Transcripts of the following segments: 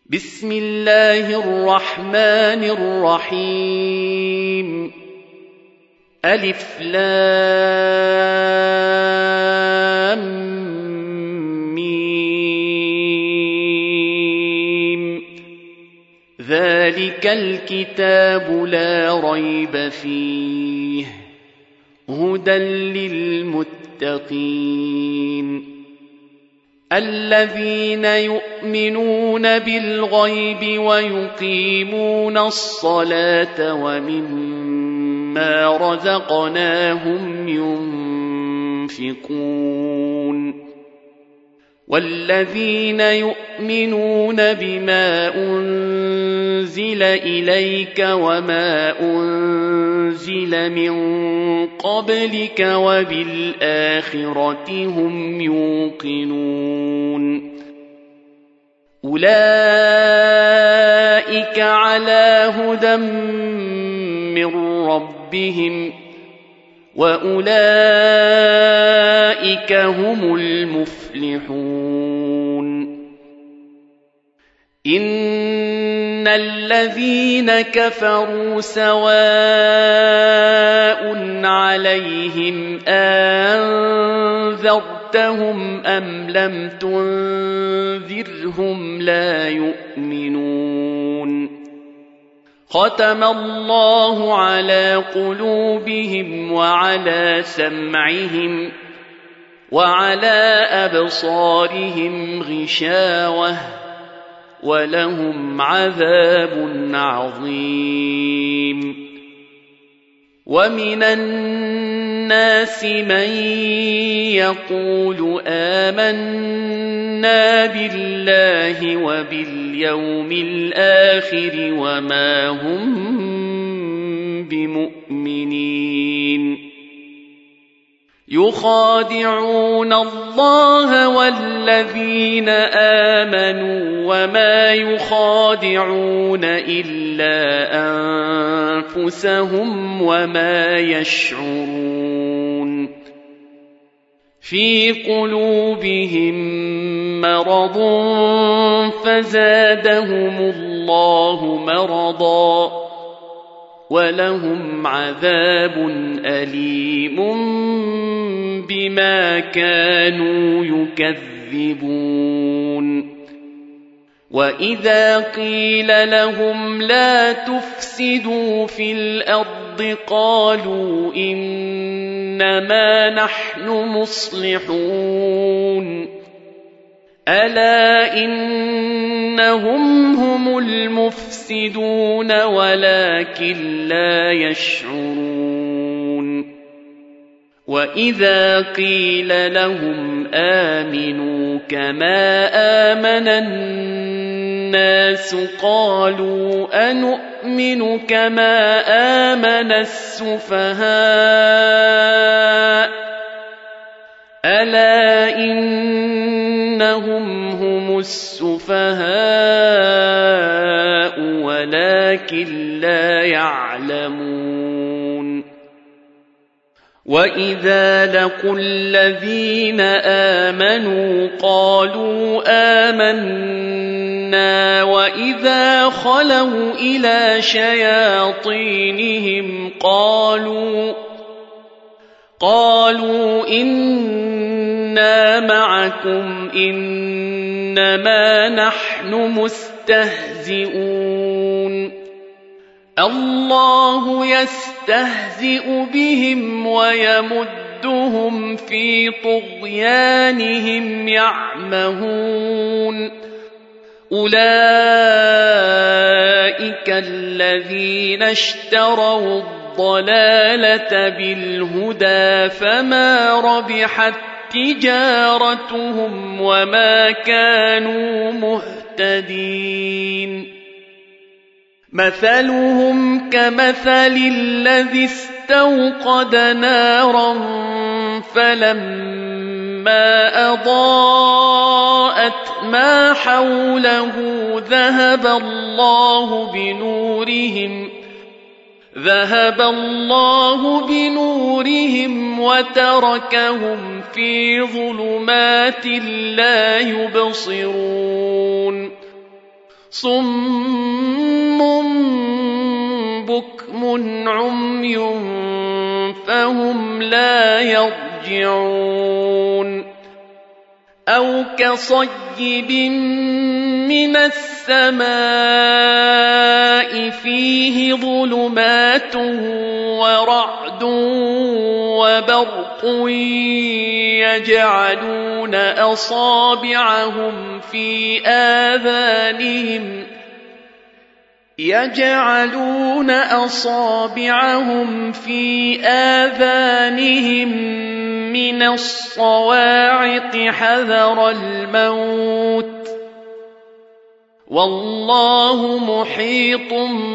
بسم الله الرحمن الرحيم ألف لام ميم ذلك الكتاب لا ريب فيه هدى للمتقين الذين يؤمنون بالغيب ويقيمون الصلاة ومما رزقناهم ينفقون والذين يؤمنون بما أنزل إليك وما أنزل من قبلك وبالآخرة هم يوقنون أولئك على هدى من ربهم وأولئك هم المفلحون إن الذين كفروا سواء عليهم أنذرتهم أم لم تنذرهم لا يؤمنون ختم الله على قلوبهم وعلى سمعهم وعلى أبصارهم غشاوة ولهم عذاب عظيم ومن الناس من يقول آمنا بالله وباليوم الآخر وما هم بمؤمنين يخادعون الله والذين آمنوا وما يخادعون إلا أنفسهم وما يشعرون في قلوبهم مرض فزادهم الله مرضا ولهم عذاب أليم بما كانوا يكذبون وإذا قيل لهم لا تفسدوا في الأرض قالوا إنما نحن مصلحون ألا إنهم هم المفسدون ولكن لا يشعرون وإذا قيل لهم آمنوا كما آمن الناس قالوا أنؤمن كما آمن السفهاء ألا إنهم هم السفهاء ولكن لا يعلمون وإذا لقوا الذين آمنوا قالوا آمنا وإذا خلوا إلى شياطينهم قالوا إنا معكم إنما نحن مستهزئون الله يستهزئ بهم ويمدهم في طغيانهم يعمهون أولئك الذين اشتروا الضلالة بالهدى فما ربحت تجارتهم وما كانوا مهتدين مثلهم كمثل الذي استوقد نارا فلما أضاءت ما حوله ذهب الله بنورهم وتركهم في ظلمات لا يبصرون صم بكم عمي فهم لا يرجعون أو كصيب من السماء فيه ظلمات ورعد وبرق يجعلون أصابعهم في آذانهم من الصواعق حذر الموت والله محيط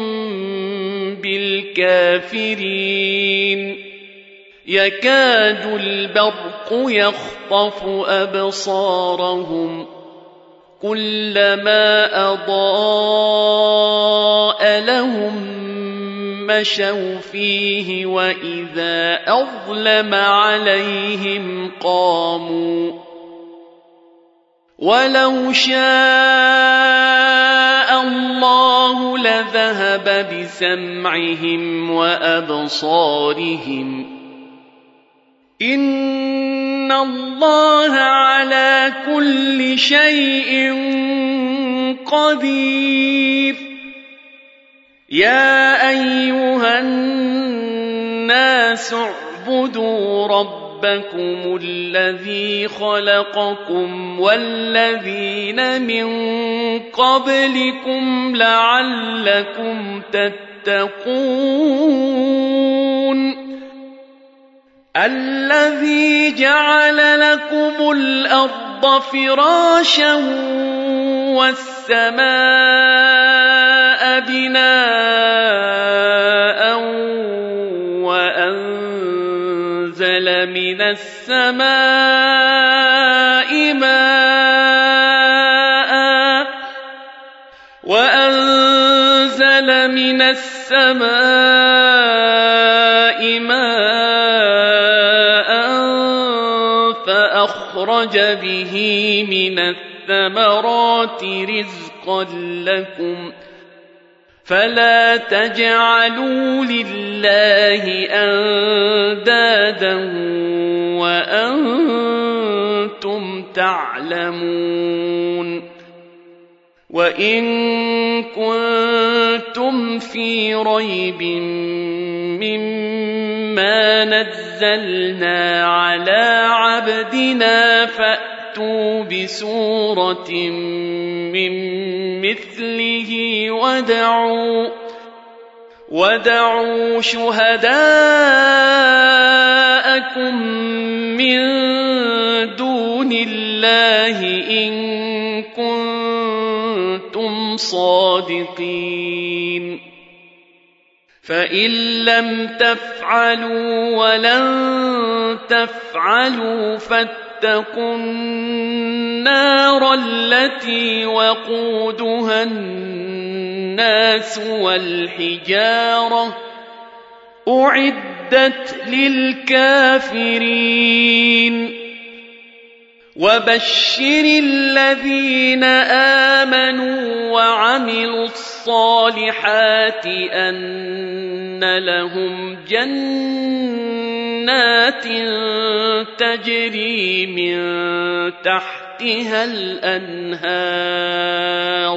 بالكافرين يكاد البرق يخطف أبصارهم كلما أضاء لهم مشوا فيه وإذا أظلم عليهم قاموا ولو شاء الله لذهب بسمعهم وأبصارهم إن الله على كل شيء قدير يا أيها الناس اعبدوا ربكم الذي خلقكم والذين من قبلكم لعلكم تتقون الذي جعل لكم الأرض فراشا والسماء بناء وأنزل من السماء ماء فأخرج به من الثمرات رزقا لكم فلا تجعلوا لله أندادا وأنتم تعلمون وإن كنتم في ريب مما نزلنا على عبدنا فأتوا بسورة من مثله ودعوا شهداءكم من دون الله إن كنتم صادقين فإن لم تفعلوا ولن تفعلوا فاتقوا النار التي وقودها الناس والحجارة أعدت للكافرين وبشر الذين آمنوا وعملوا الصالحات أن لهم جنات تجري من تحتها الأنهار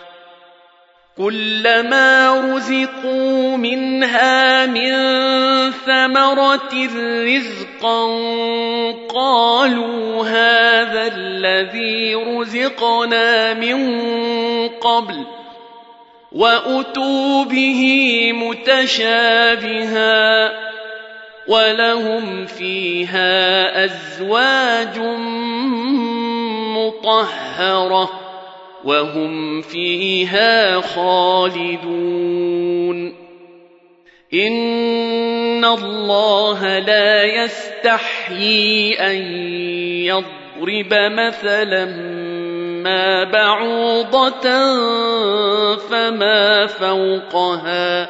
كلما رزقوا منها من ثمرة رزقا قالوا هذا الذي رزقنا من قبل وأتوا به متشابها ولهم فيها أزواج مطهرة وهم فيها خالدون إن الله لا يستحيي أن يضرب مثلا ما بعوضة فما فوقها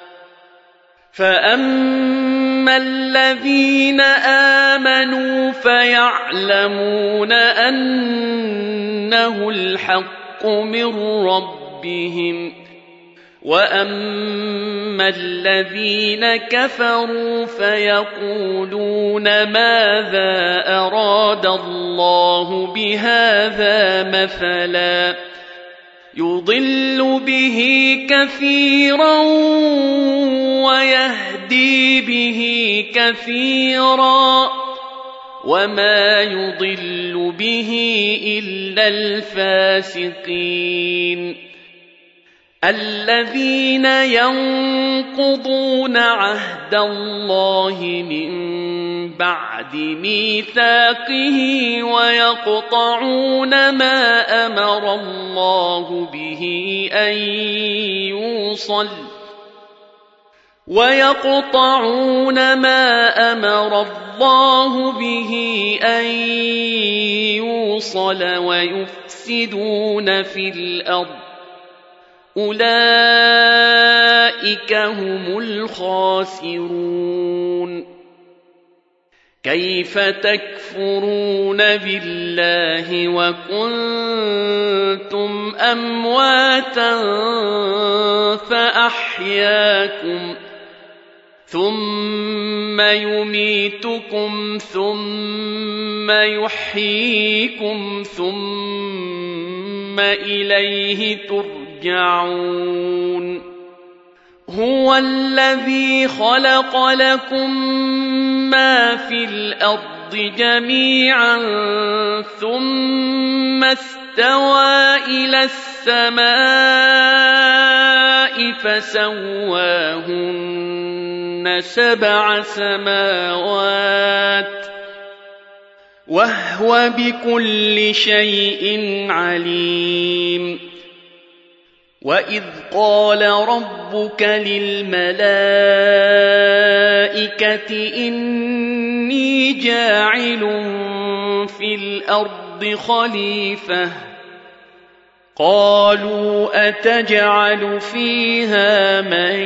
فأما الذين آمنوا فيعلمون أنه الحق من ربهم ربهم وأما الذين كفروا فيقولون ماذا أراد الله بهذا مثلا يضل به كثيرا ويهدي به كثيرا وما يضل به إلا الفاسقين الذين ينقضون عهد الله من بعد ميثاقه ويقطعون ما أمر الله به أن يوصل ويفسدون في الأرض أولئك هم الخاسرون كيف تكفرون بالله وكنتم أمواتا فأحياكم ثم يميتكم ثم يحييكم ثم إليه ترجعون هو الذي خلق لكم ما في الأرض جميعا ثم استوى إلى السماء فسواهن 7 سماوات وهو بكل شيء عليم وإذ قال ربك للملائكة إني جاعل في الأرض خليفة قالوا أتجعل فيها من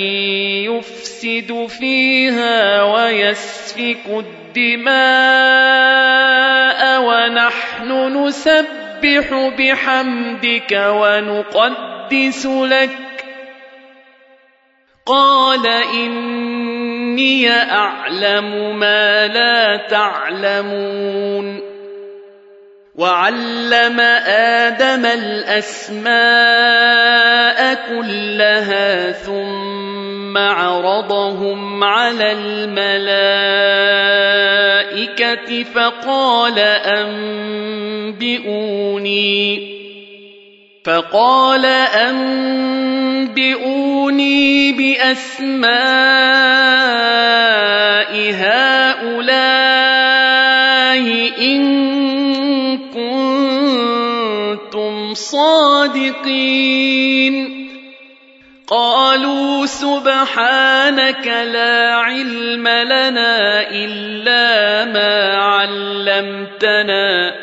يفسد فيها ويسفك الدماء ونحن نسبح بحمدك ونقدس لك قال إني أعلم ما لا تعلمون وعلم آدم الأسماء كلها ثم عرضهم على الملائكة فقال أنبئوني بأسماء هؤلاء إن كنتم صادقين قالوا سبحانك لا علم لنا إلا ما علمتنا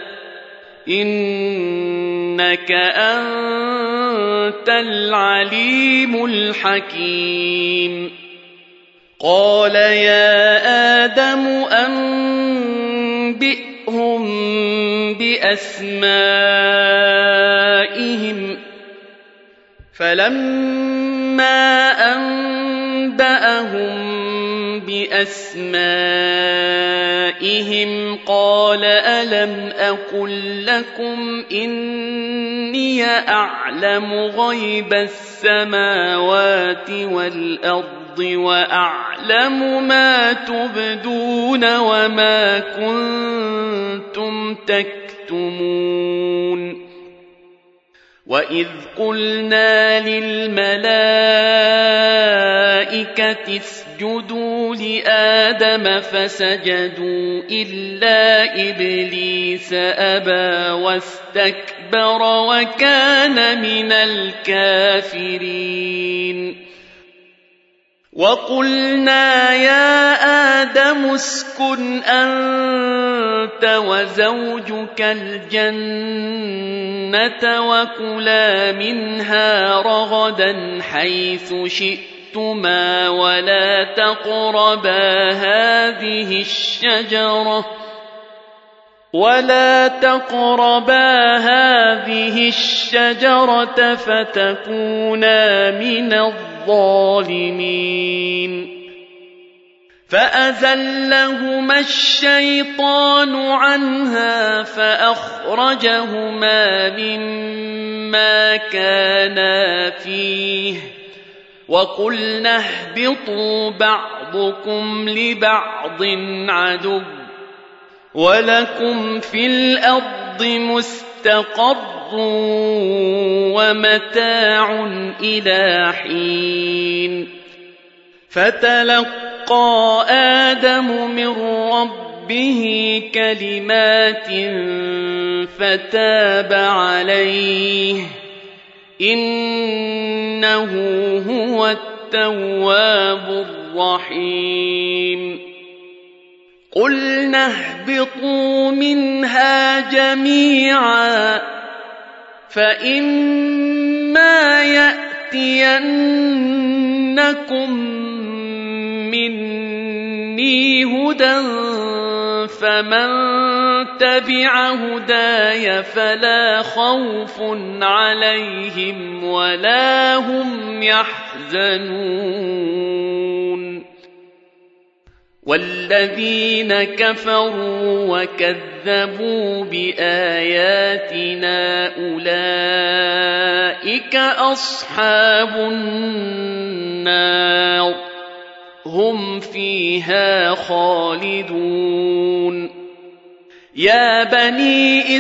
إنك أنت العليم الحكيم قال يا آدم أنبئهم بأسمائهم فلما أنبأهم بأسمائهم قال ألم أقل لكم إني أعلم غيب السماوات والأرض وأعلم ما تبدون وما كنتم تكتمون وإذ قلنا للملائكة اسجدوا لآدم فسجدوا إلا إبليس أبى واستكبر وكان من الكافرين وقلنا يا آدم اسكن أنت وزوجك الجنة وكلا منها رغدا حيث شئتما ولا تقربا هذه الشجرة ولا تقربا هذه الشجرة فتكونا من الظالمين فأزلهما الشيطان عنها فأخرجهما مما كانا فيه وقلنا اهبطوا بعضكم لبعض عدو ولكم في الأرض مستقر ومتاع إلى حين فتلقى آدم من ربه كلمات فتاب عليه إنه هو التواب الرحيم قلنا اهبطوا منها جميعا فإما يأتينكم مني هدى فمن تبع هداي فلا خوف عليهم ولا هم يحزنون والذين كفروا وكذبوا بآياتنا أولئك أصحاب النار هم فيها خالدون يا بني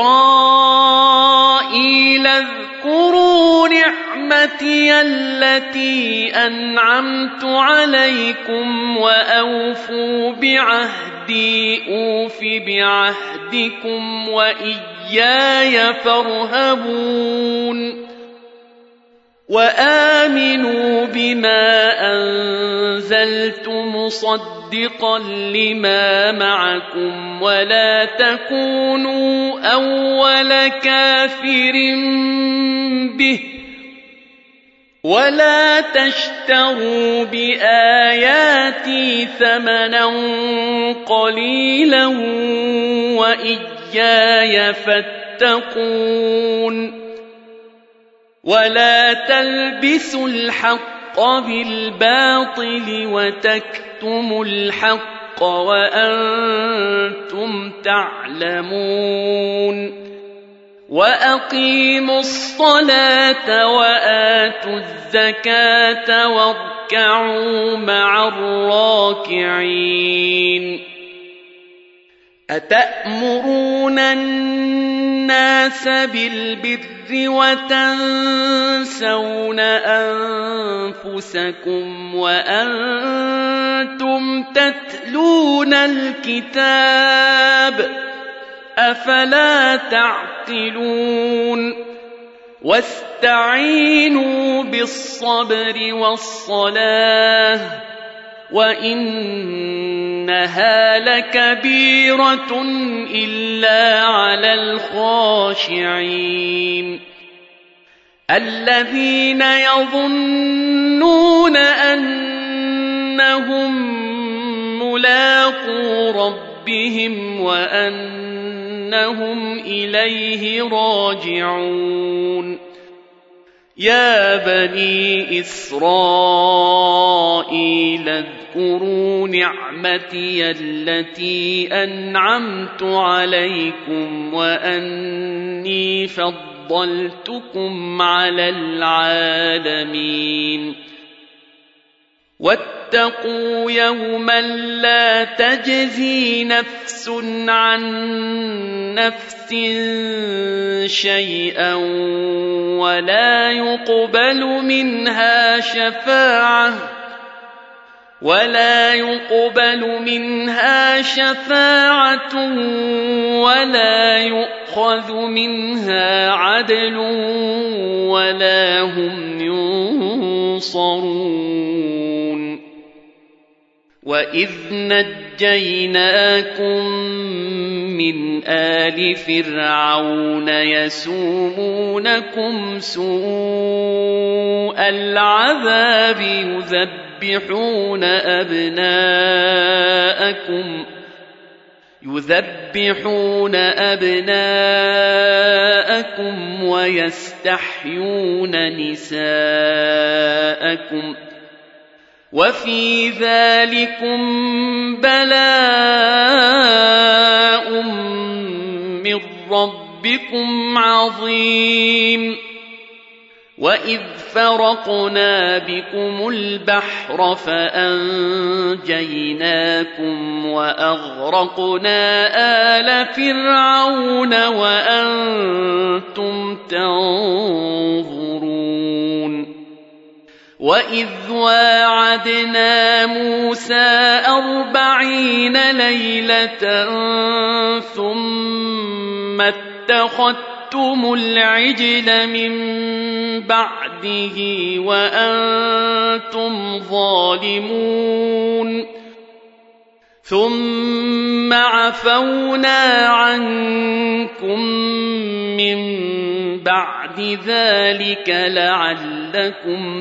إسرائيل اذكروا نعمتي التي أنعمت عليكم وأوفوا بعهدي أوف بعهدكم وإياي فارهبون وآمنوا بما أنزلت مصدقا لما معكم ولا تكونوا أول كافر به ولا تشتروا بآياتي ثمنا قليلا وإياي فاتقون ولا تلبسوا الحق بالباطل وتكتموا الحق وأنتم تعلمون وأقيموا الصلاة وآتوا الزكاة واركعوا مع الراكعين أتأمرون الناس بالبر وتنسون أنفسكم وأنتم تتلون الكتاب أفلا تعقلون واستعينوا بالصبر والصلاة وإنها لكبيرة إلا على الخاشعين الذين يظنون أنهم ملاقو ربهم وأنهم إليه راجعون يا بني إسرائيل اذكروا نعمتي التي أنعمت عليكم وأني فضلتكم على العالمين واتقوا يوما لا تجزي نفس عن نفس شيئا ولا يقبل منها شفاعة ولا يؤخذ منها عدل ولا هم ينصرون وإذ نجيناكم من آل فرعون يسومونكم سوء العذاب يذبحون أبناءكم ويستحيون نساءكم وفي ذلكم بلاء من ربكم عظيم وإذ فرقنا بكم البحر فأنجيناكم وأغرقنا آل فرعون وأنتم تنظرون وإذ واعدنا موسى 40 ليلة ثم اتخذتم العجل من بعده وأنتم ظالمون ثم عفونا عنكم من بعد ذلك لعلكم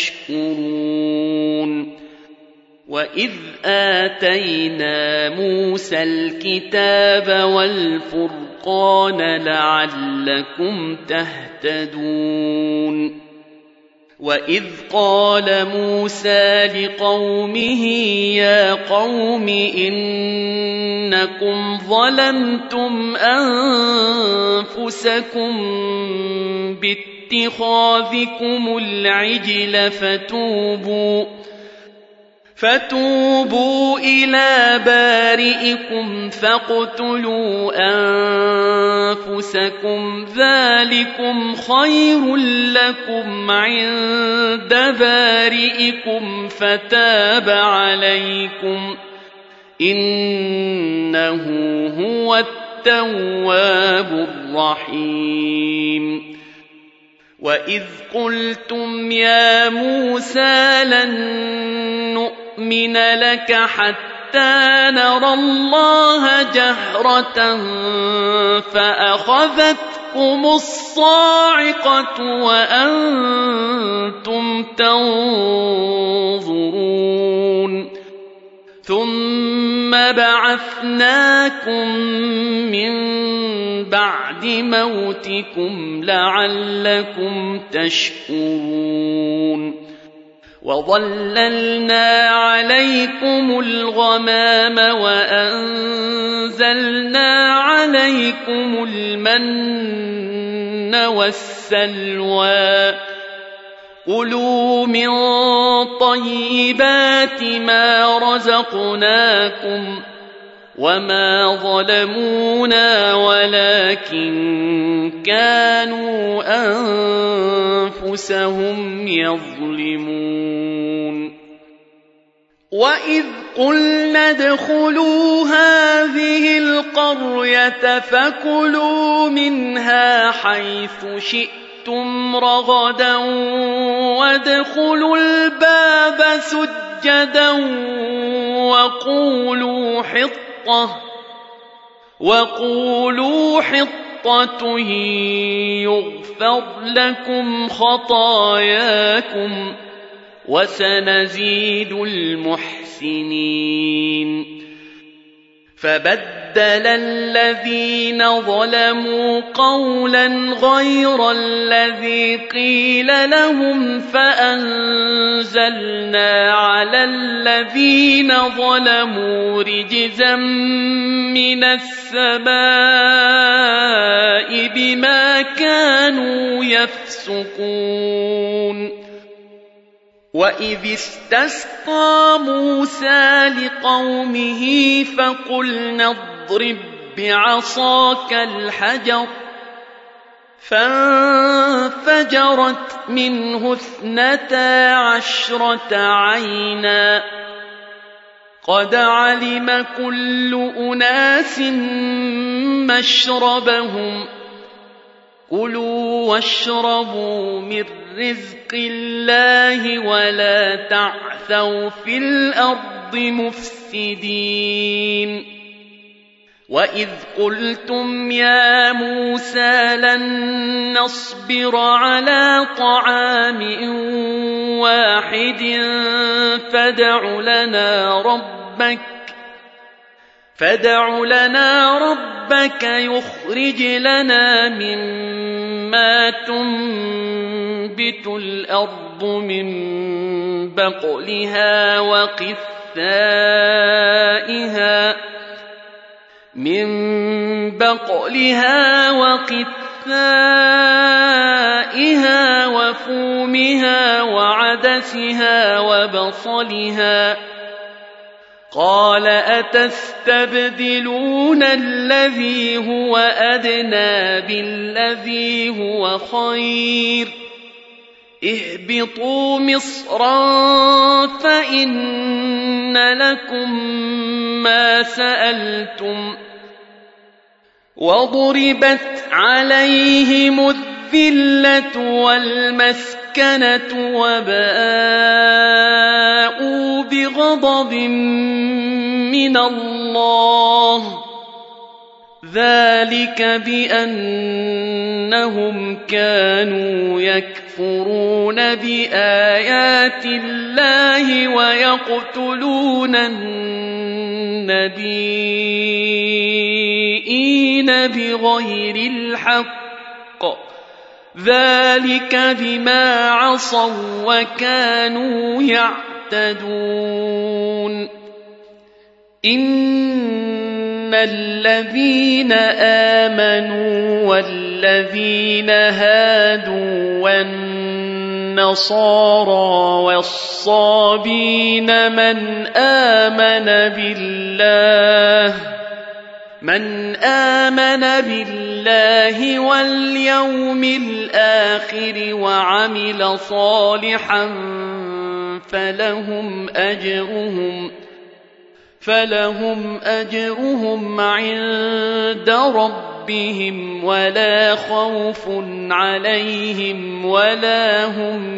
تشكرون وإذ آتينا موسى الكتاب والفرقان لعلكم تهتدون وإذ قال موسى لقومه يا قوم إنكم ظلمتم أنفسكم باتخاذكم العجل فتوبوا إلى بارئكم فاقتلوا أنفسكم ذلكم خير لكم عند بارئكم فتاب عليكم إنه هو التواب الرحيم وإذ قلتم يا موسى لن نؤمن لك حتى نرى الله جهرة فأخذتكم الصاعقة وأنتم تنظرون ثم بعثناكم من بعد موتكم لعلكم تشكرون وظللنا عليكم الغمام وأنزلنا عليكم المن والسلوى كلوا من طيبات ما رزقناكم وما ظلمونا ولكن كانوا أنفسهم يظلمون وإذ قلنا ادخلوا هذه القرية فكلوا منها حيث شئتم رغدا وادخلوا الباب سجدا وقولوا حطة يغفر لكم خطاياكم وسنزيد المحسنين فبدل الذين ظلموا قولا غير الذي قيل لهم فأنزلنا على الذين ظلموا رجزا من السماء بما كانوا يفسقون وإذ استسقى موسى لقومه فقلنا اضرب بعصاك الحجر فانفجرت منه 12 عينا قد علم كل أناس مشربهم كلوا واشربوا من رزق الله ولا تعثوا في الأرض مفسدين وإذ قلتم يا موسى لن نصبر على طعام واحد فادع فادع لنا ربك يخرج لنا مما تنبت الأرض من بقلها وقثائها وفومها وعدسها وبصلها قال أتستبدلون الذي هو أدنى بالذي هو خير اهبطوا مصرا فإن لكم ما سألتم وضربت عليهم الذلة والمسكنة وباءوا بغضب من الله ذلك بأنهم كانوا يكفرون بآيات الله ويقتلون النبيين بغير الحق ذلك بما عصوا وكانوا يعتدون إن الذين آمنوا والذين هادوا والنصارى والصابين من آمن بالله واليوم الآخر وعمل صالحا فلهم أجرهم عند ربهم ولا خوف عليهم ولا هم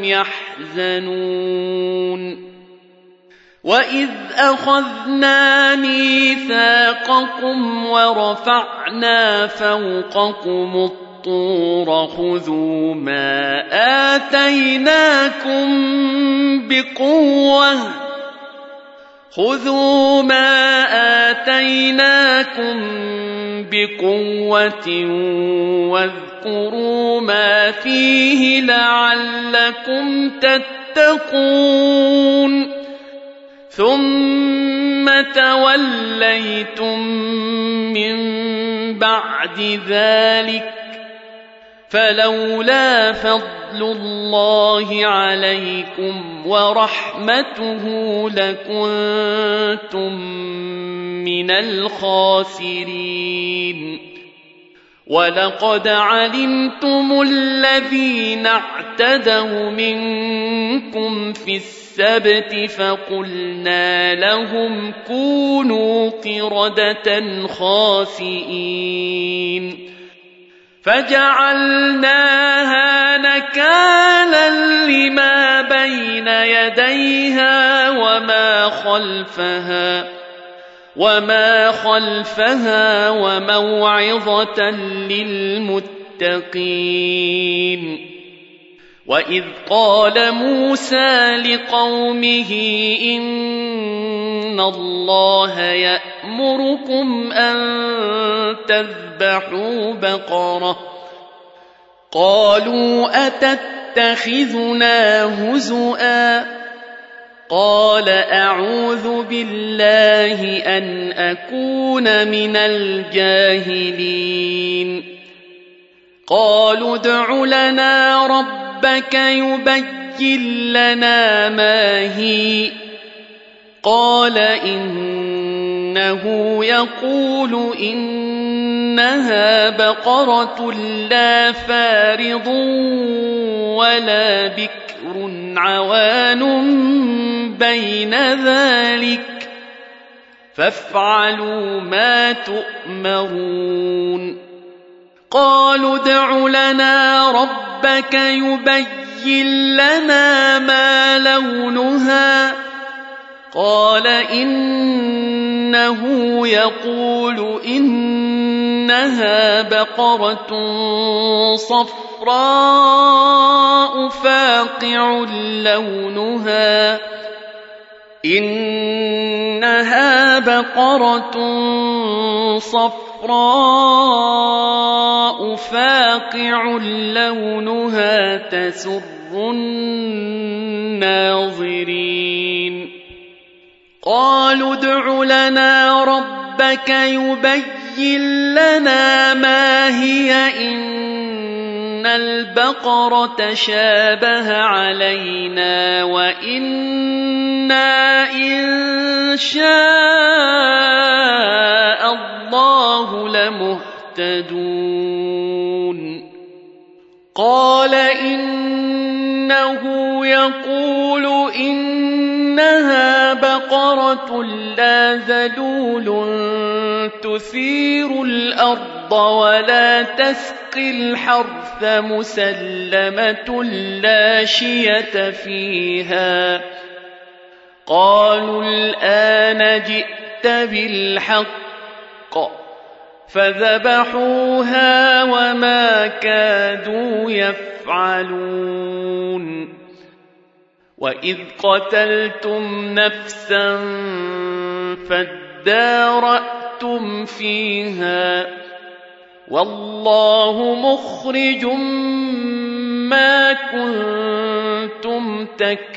يحزنون وإذ أخذنا ميثاقكم ورفعنا فوقكم الطور خذوا ما آتيناكم بقوة واذكروا ما فيه لعلكم تتقون ثم توليتم من بعد ذلك فلولا فضل الله عليكم ورحمته لكنتم من الخاسرين ولقد علمتم الذين اعتدوا منكم في السبت فقلنا لهم كونوا قردة خاسئين فجعلناها نكالا لما بين يديها وما خلفها وموعظة للمتقين وإذ قال موسى لقومه إن الله يأمركم أن تذبحوا بقرة قالوا أتتخذنا هزؤا قال أعوذ بالله أن أكون من الجاهلين قالوا ادع لنا ربك يبين لنا ما هي قال إنه يقول إنها بقرة لا فارض ولا بكر عوان بين ذلك فافعلوا ما تؤمرون قالوا ادع لنا ربك يبين لنا ما لونها قال إنه يقول إنها بقرة صفراء فاقع لونها إنها بقرة صفراء فاقع لونها تسر الناظرين قالوا ادع لنا ربك يبين لنا ما هي إن البقرة شابه علينا وإنا إن شاء الله لمهتدون قال إنه يقول إنها بقرة لا ذلول تثير الأرض ولا تسقي الحرث مسلمة لا شية فيها قالوا الآن جئت بالحق فذبحوها وما كادوا يفعلون وإذ قتلتم نفسا فادارأتم فيها والله مخرج ما كنتم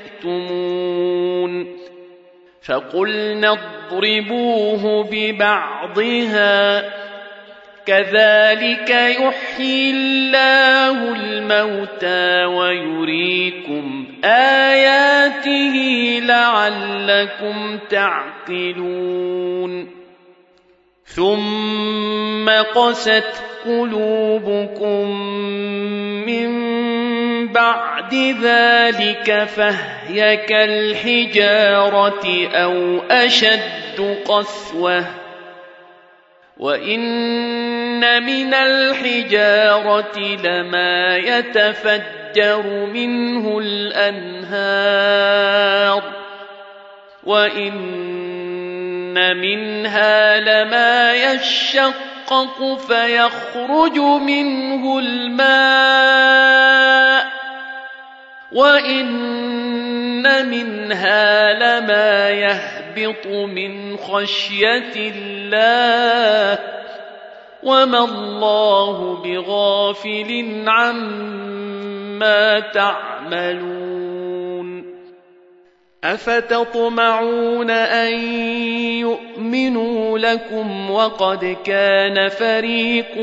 تكتمون فقلنا اضربوه ببعضها كذلك يحيي الله الموتى ويريكم آياته لعلكم تعقلون ثم قست قلوبكم من بعد ذلك فهي كالحجارة أو أشد قسوة وإن من الحجارة لما يتفجر منه الأنهار وإن منها لما يشقق فيخرج منه الماء وإن منها لما يهبط من خشية الله وما الله بغافل عما تعملون أفتطمعون أن يؤمنوا لكم وقد كان فريق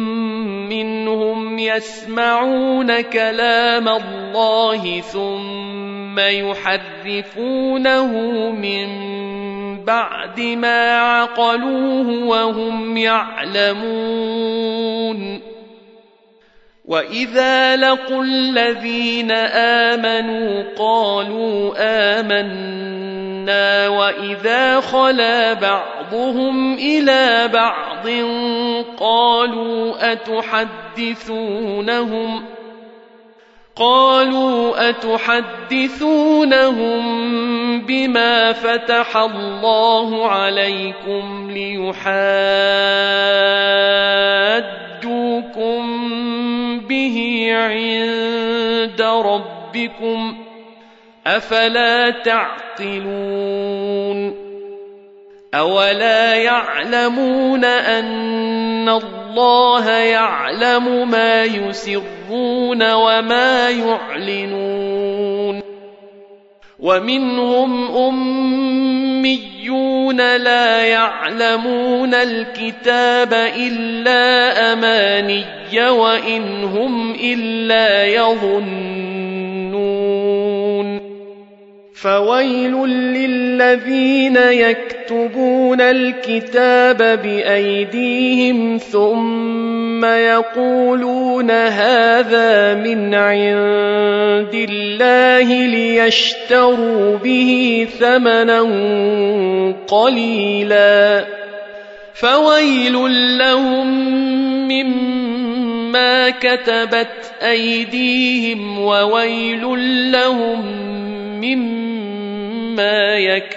منهم يسمعون كلام الله ثم يحرفونه من بعد ما عقلوه وهم يعلمون وإذا لقوا الذين آمنوا قالوا آمنا وإذا خلا بعضهم إلى بعض قالوا أتحدثونهم بما فتح الله عليكم ليحاجوكم به عند ربكم أفلا تعقلون أولا يعلمون أن الله يعلم ما يسرون وما يعلنون ومنهم أميون لا يعلمون الكتاب إلا أماني وإن هم إلا يظنون فويل للذين يكتبون الكتاب بأيديهم ثم يقولون هذا من عند الله ليشتروا به ثمنا قليلا فويل لهم مما كتبت أيديهم وويل لهم مما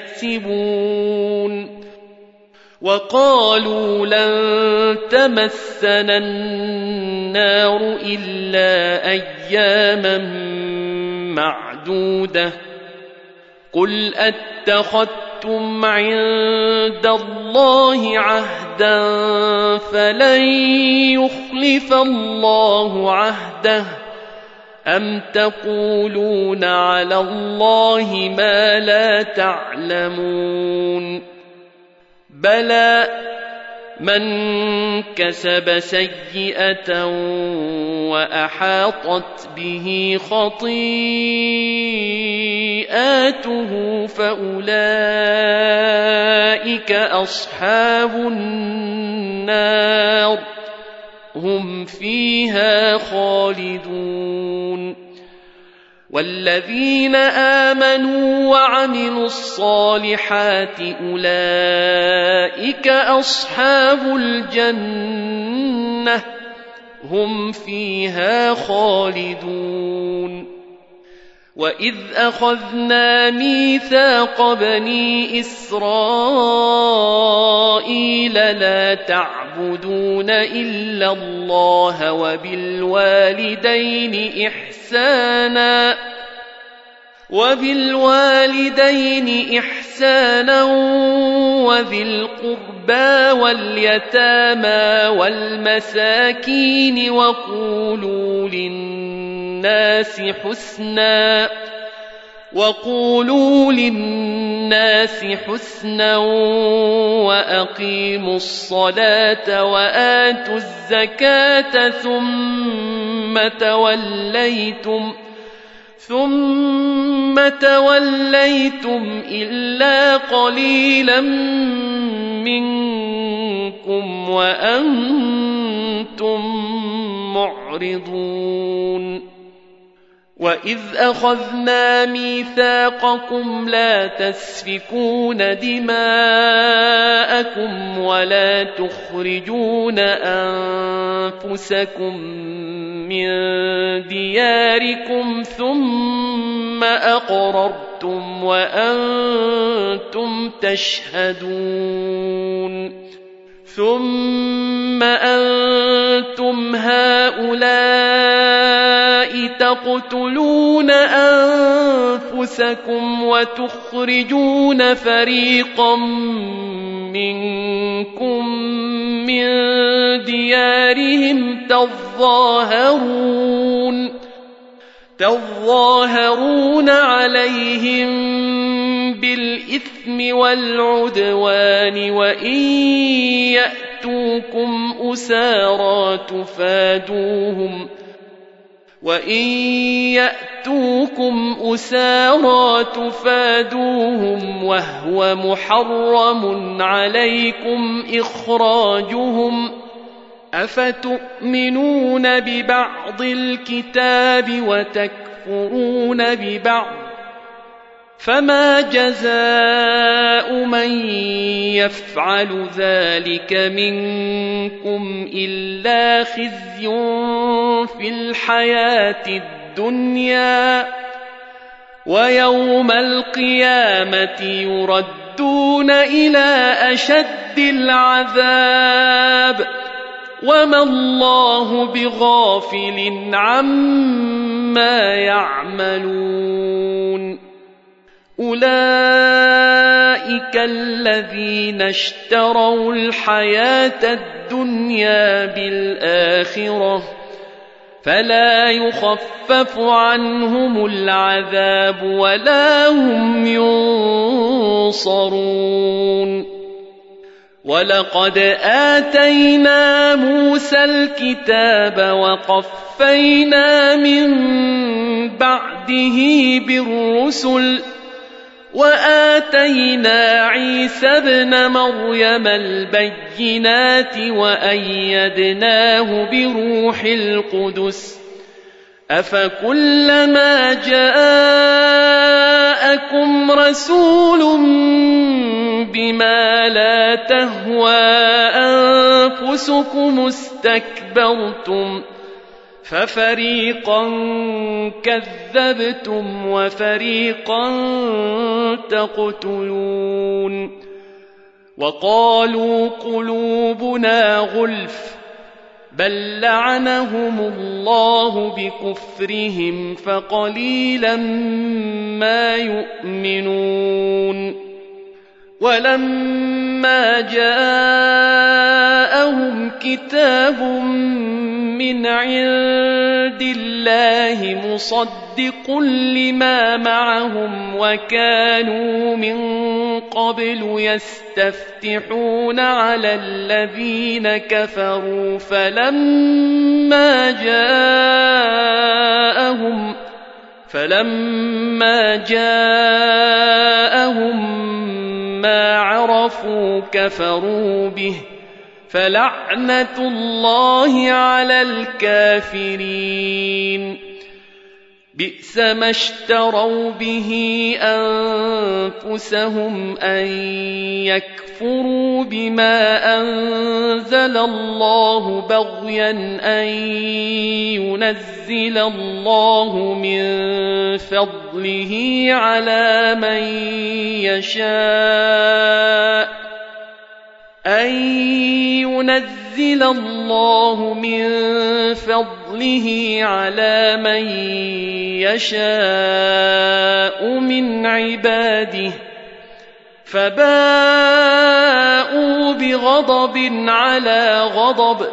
يكسبون وقالوا لن تمسنا النار إلا أياما معدودة قل أتخذتم عند الله عهدا فلن يخلف الله عهده أم تقولون على الله ما لا تعلمون بلى من كسب سيئة وأحاطت به خطيئاته فأولئك أصحاب النار هم فيها خالدون والذين آمنوا وعملوا الصالحات أولئك أصحاب الجنة هم فيها خالدون وإذ أخذنا ميثاق بني إسرائيل لا تعبدون إلا الله وبالوالدين إحسانا وذي القربى واليتامى والمساكين وقولوا للناس حسنا وأقيموا الصلاة وآتوا الزكاة ثم توليتم إلا قليلا منكم وأنتم معرضون وإذ أخذنا ميثاقكم لا تسفكون دماءكم ولا تخرجون أنفسكم من دياركم ثم أقررتم وأنتم تشهدون ثم أنتم هؤلاء تقتلون أنفسكم وتخرجون فريقا منكم من ديارهم تظاهرون عليهم بالإثم والعدوان وإن يأتوكم أسارى تفادوهم وهو محرم عليكم إخراجهم أفتؤمنون ببعض الكتاب وتكفرون ببعض فما جزاء من يفعل ذلك منكم إلا خزي في الحياة الدنيا ويوم القيامة يردون إلى أشد العذاب وما الله بغافل عما يعملون أولئك الذين اشتروا الحياة الدنيا بالآخرة فلا يخفف عنهم العذاب ولا هم ينصرون ولقد آتينا موسى الكتاب وقفينا من بعده بالرسل وآتينا عيسى ابن مريم البينات وأيدناه بروح القدس أفكلما جاءكم رسول بما لا تهوى أنفسكم استكبرتم ففريقا كذبتم وفريقا تقتلون وقالوا قلوبنا غلف بل لعنهم الله بكفرهم فقليلا ما يؤمنون ولما جاءهم كتاب من عند الله مصدق لما معهم وكانوا من قبل يستفتحون على الذين كفروا فلما جاءهم ما عرفوا كفروا به فلعنة الله على الكافرين بئس ما اشتروا به أنفسهم أن يكفروا بما أنزل الله بغيا أن ينزل الله من فضله على من يشاء من عباده فباءوا بغضب على غضب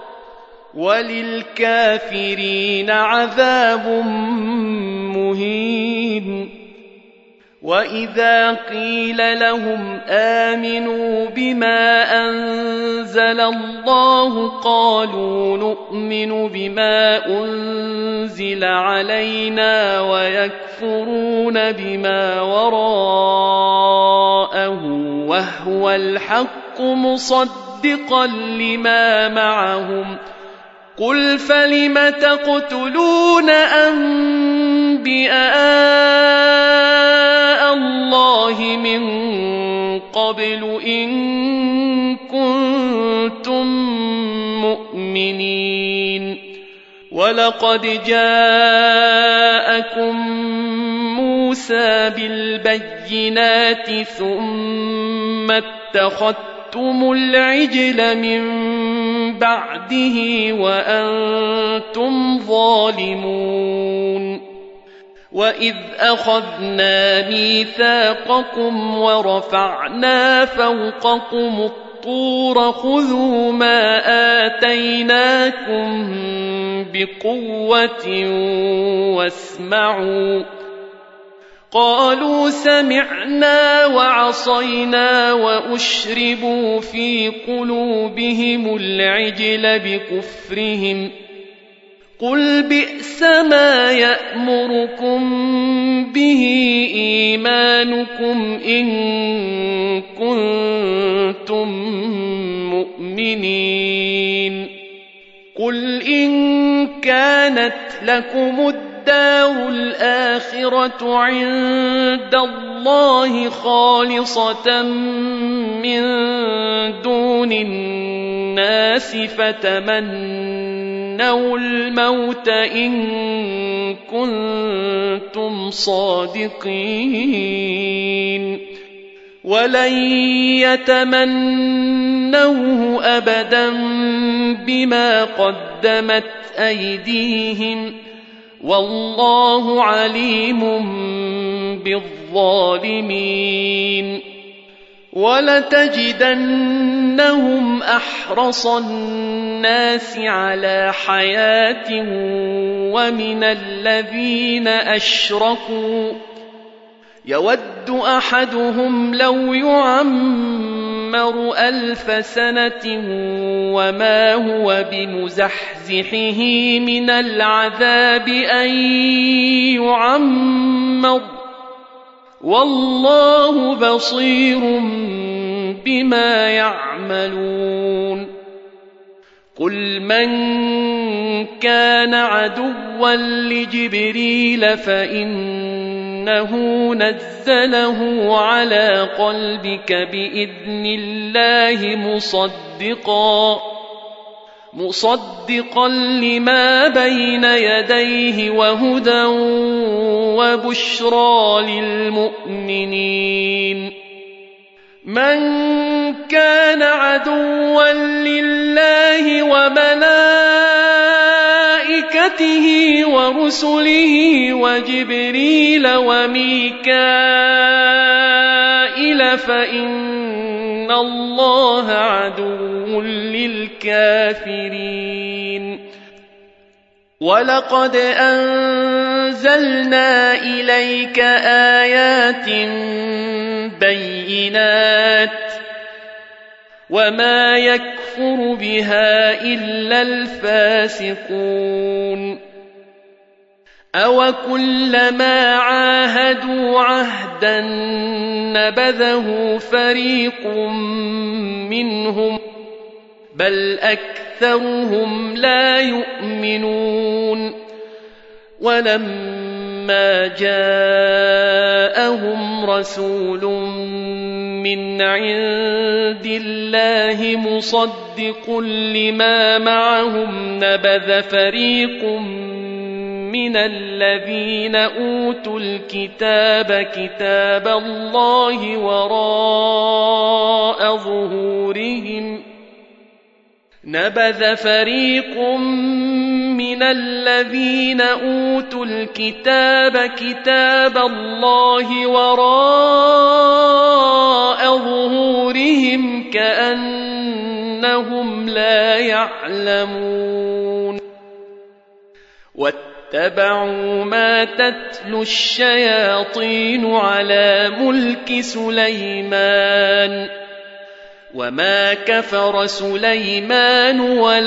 وللكافرين عذاب مهين وإذا قيل لهم آمنوا بما أنزل الله قالوا نؤمن بما أنزل علينا ويكفرون بما وراءه وهو الحق مصدقا لما معهم قل فلم تقتلون أنبياء الله من قبل إن كنتم مؤمنين ولقد جاءكم موسى بالبينات ثم اتخذتم العجل من بعده وأنتم ظالمون وإذ أخذنا ميثاقكم ورفعنا فوقكم الطور خذوا ما آتيناكم بقوة واسمعوا قالوا سمعنا وعصينا وأشربوا في قلوبهم العجل بكفرهم قل بئس ما يأمركم به إيمانكم إن كنتم مؤمنين قل إن كانت لكم الدار الآخرة عند الله خالصة من دون الناس فتمنوا الموت إن كنتم صادقين ولن يتمنوه أبدا بما قدمت أيديهم والله عليم بالظالمين ولتجدنهم أحرص الناس على حياة ومن الذين أشركوا يود أحدهم لو يعمر 1000 سنة وما هو بمزحزحه من العذاب أن يعمر والله بصير بما يعملون قل من كان عدوا لجبريل فإنه نزله على قلبك بإذن الله مصدقا لما بين يديه وهدى وبشرى للمؤمنين من كان عدوا لله وملائكته ورسله وجبريل وميكائيل فإن الله عدو للكافرين ولقد أنزلنا إليك آيات بينات وما يكفر بها إلا الفاسقون أوكلما عاهدوا عهدا نبذه فريق منهم بل أكثرهم لا يؤمنون ولما جاءهم رسول من عند الله مصدق لما معهم نبذ فريق من الذين أوتوا الكتاب كتاب الله وراء ظهورهم نبذ فريق من الذين أوتوا الكتاب كتاب الله وراء ظهورهم كأنهم لا يعلمون واتبعوا ما تتلو الشياطين على ملك سليمان وما كفر سليمان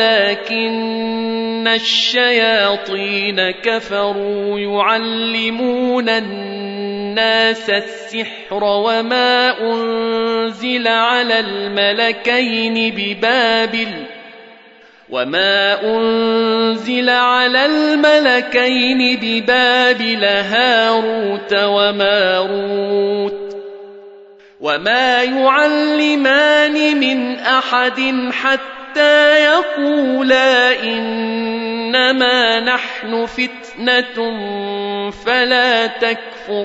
ولكن الشياطين كفروا يعلمون الناس السحر وما أنزل على الملكين ببابل هاروت وماروت وما يعلمان من أحد حتى يقولا إنما نحن فتنة فلا تكفر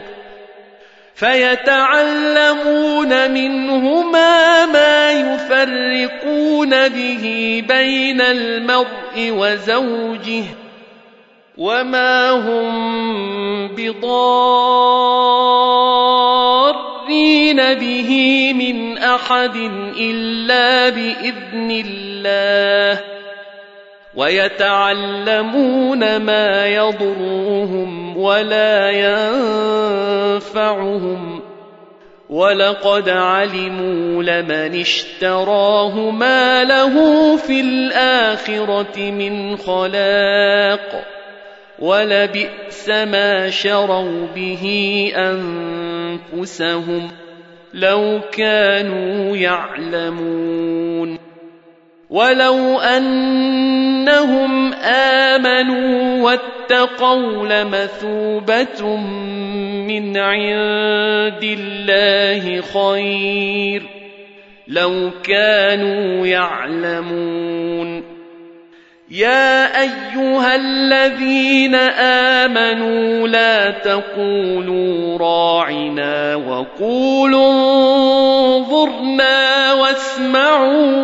فيتعلمون منهما ما يفرقون به بين المرء وزوجه وما هم بضارين به من أحد إلا بإذن الله ويتعلمون ما يضرهم ولا ينفعهم ولقد علموا لمن اشتراه ما له في الآخرة من خلاق ولبئس ما شروا به أنفسهم لو كانوا يعلمون ولو أنهم آمنوا واتقوا لمثوبة من عند الله خير لو كانوا يعلمون يا أيها الذين آمنوا لا تقولوا راعنا وقولوا انظرنا واسمعوا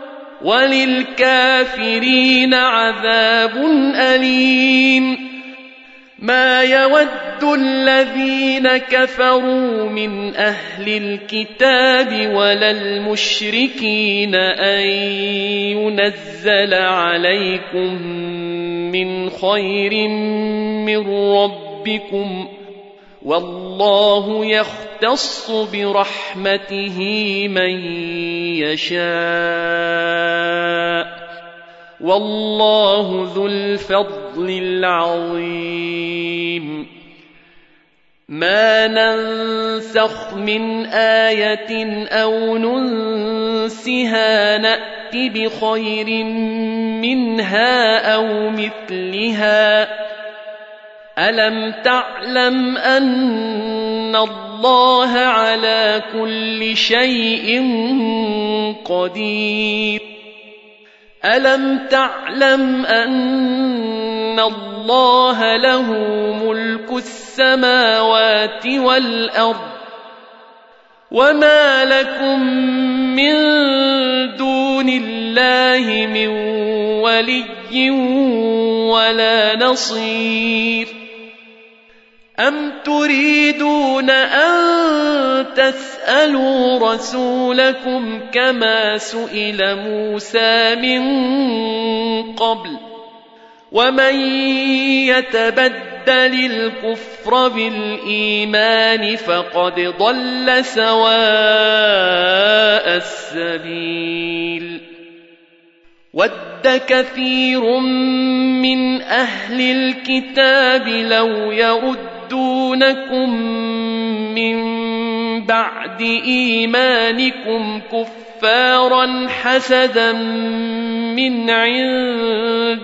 وللكافرين عذاب أليم ما يود الذين كفروا من أهل الكتاب ولا المشركين أن ينزل عليكم من خير من ربكم والله يختص برحمته من يشاء والله ذو الفضل العظيم ما ننسخ من آية أو ننسها نأت بخير منها أو مثلها ألم تعلم أن الله على كل شيء قدير ألم تعلم أن الله له ملك السماوات والأرض وما لكم من دون الله من ولي ولا نصير أم تريدون أن تسألوا رسولكم كما سئل موسى من قبل ومن يتبدل الكفر بالإيمان فقد ضل سواء السبيل ود كثير من أهل الكتاب لو يردونكم من بعد إيمانكم كفارا حسدا من عند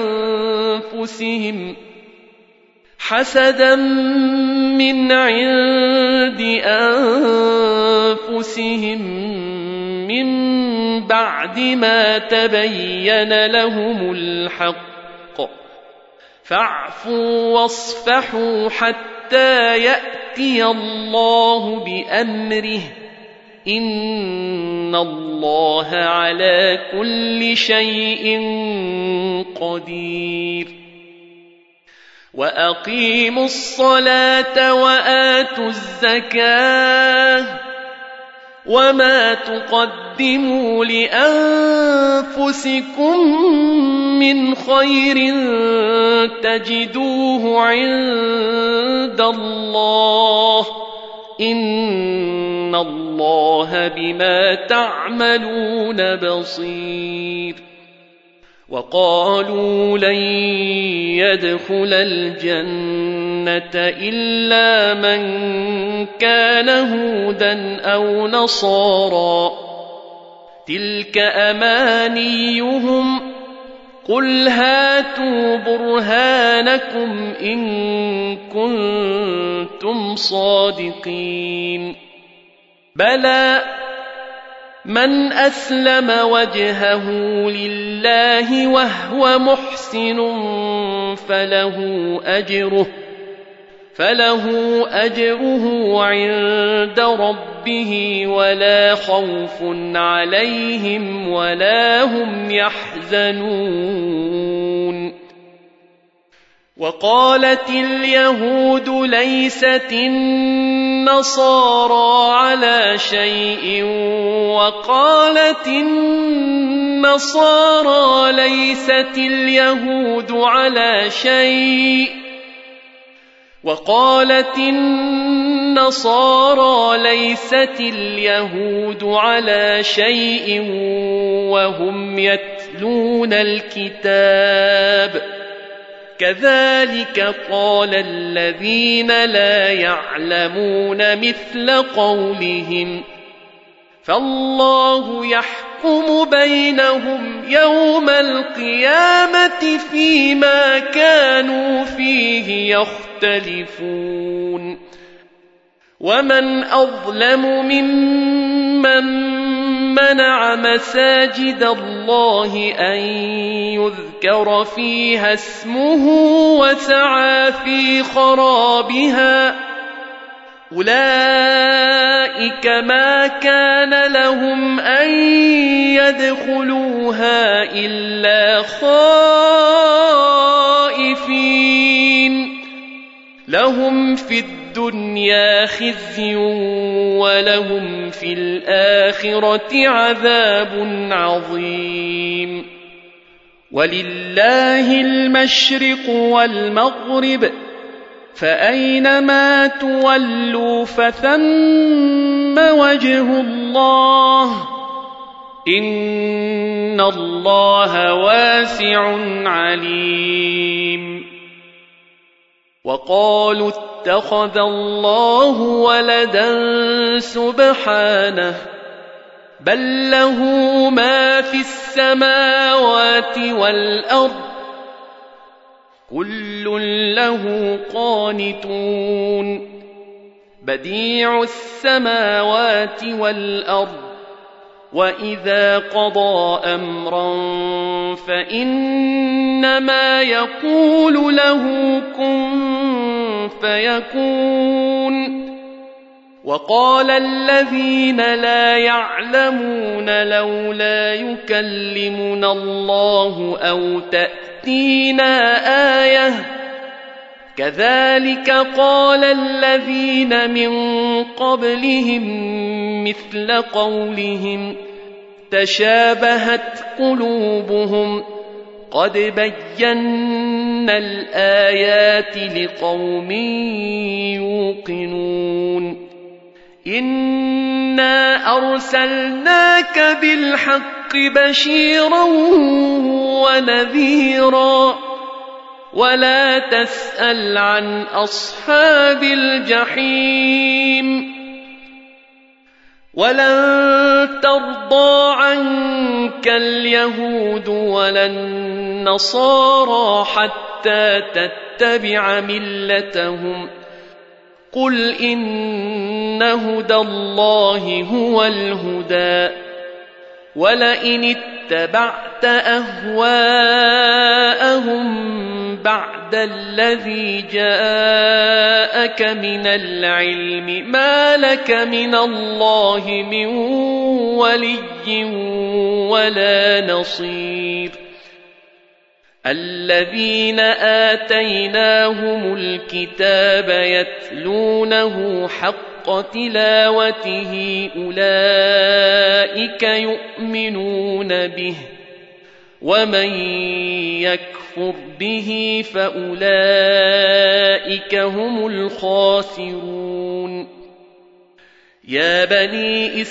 أنفسهم من بعد ما تبين لهم الحق فاعفوا واصفحوا حتى يأتي الله بأمره إن الله على كل شيء قدير وأقيموا الصلاة وآتوا الزكاة وما تقدموا لأنفسكم من خير تجدوه عند الله إن الله بما تعملون بصير وقالوا لن يدخل الجنة إلا من كان هودا أو نصارى تلك أمانيهم قل هاتوا برهانكم إن كنتم صادقين بلى من أسلم وجهه لله وهو محسن فله أجره عند ربه ولا خوف عليهم ولا هم يحزنون وقالت اليهود ليست النصارى على شيء وقالت النصارى ليست اليهود على شيء وهم يتلون الكتاب كذلك قال الذين لا يعلمون مثل قولهم فالله يحكم بينهم يوم القيامة فيما كانوا فيه يختلفون ومن أظلم ممن منع مساجد الله أن يذكر فيها اسمه وسعى في خرابها أولئك ما كان لهم أن يدخلوها إلا خائفين لهم في الدنيا خزي ولهم في الآخرة عذاب عظيم ولله المشرق والمغرب فأينما تولوا فثم وجه الله إن الله واسع عليم وقالوا اتخذ الله ولدا سبحانه بل له ما في السماوات والأرض كل له قانتون بديع السماوات والأرض وإذا قضى أمرا فإنما يقول له كن فيكون وقال الذين لا يعلمون لولا يكلمنا الله أو تأتينا آية كذلك قال الذين من قبلهم مثل قولهم تشابهت قلوبهم قد بينا الآيات لقوم يوقنون إنا أرسلناك بالحق بشيرا ونذيرا ولا تسأل عن أصحاب الجحيم ولن ترضى عنك اليهود ولا النصارى حتى تتبع ملتهم قل إن هدى الله هو الهدى ولئن اتبعت أهواءهم بعد الذي جاءك من العلم ما لك من الله من ولي ولا نصير الذين آتيناهم الكتاب يتلونه حق تلاوته أولئك يؤمنون به ومن يكفر به فأولئك هم الخاسرون يا بني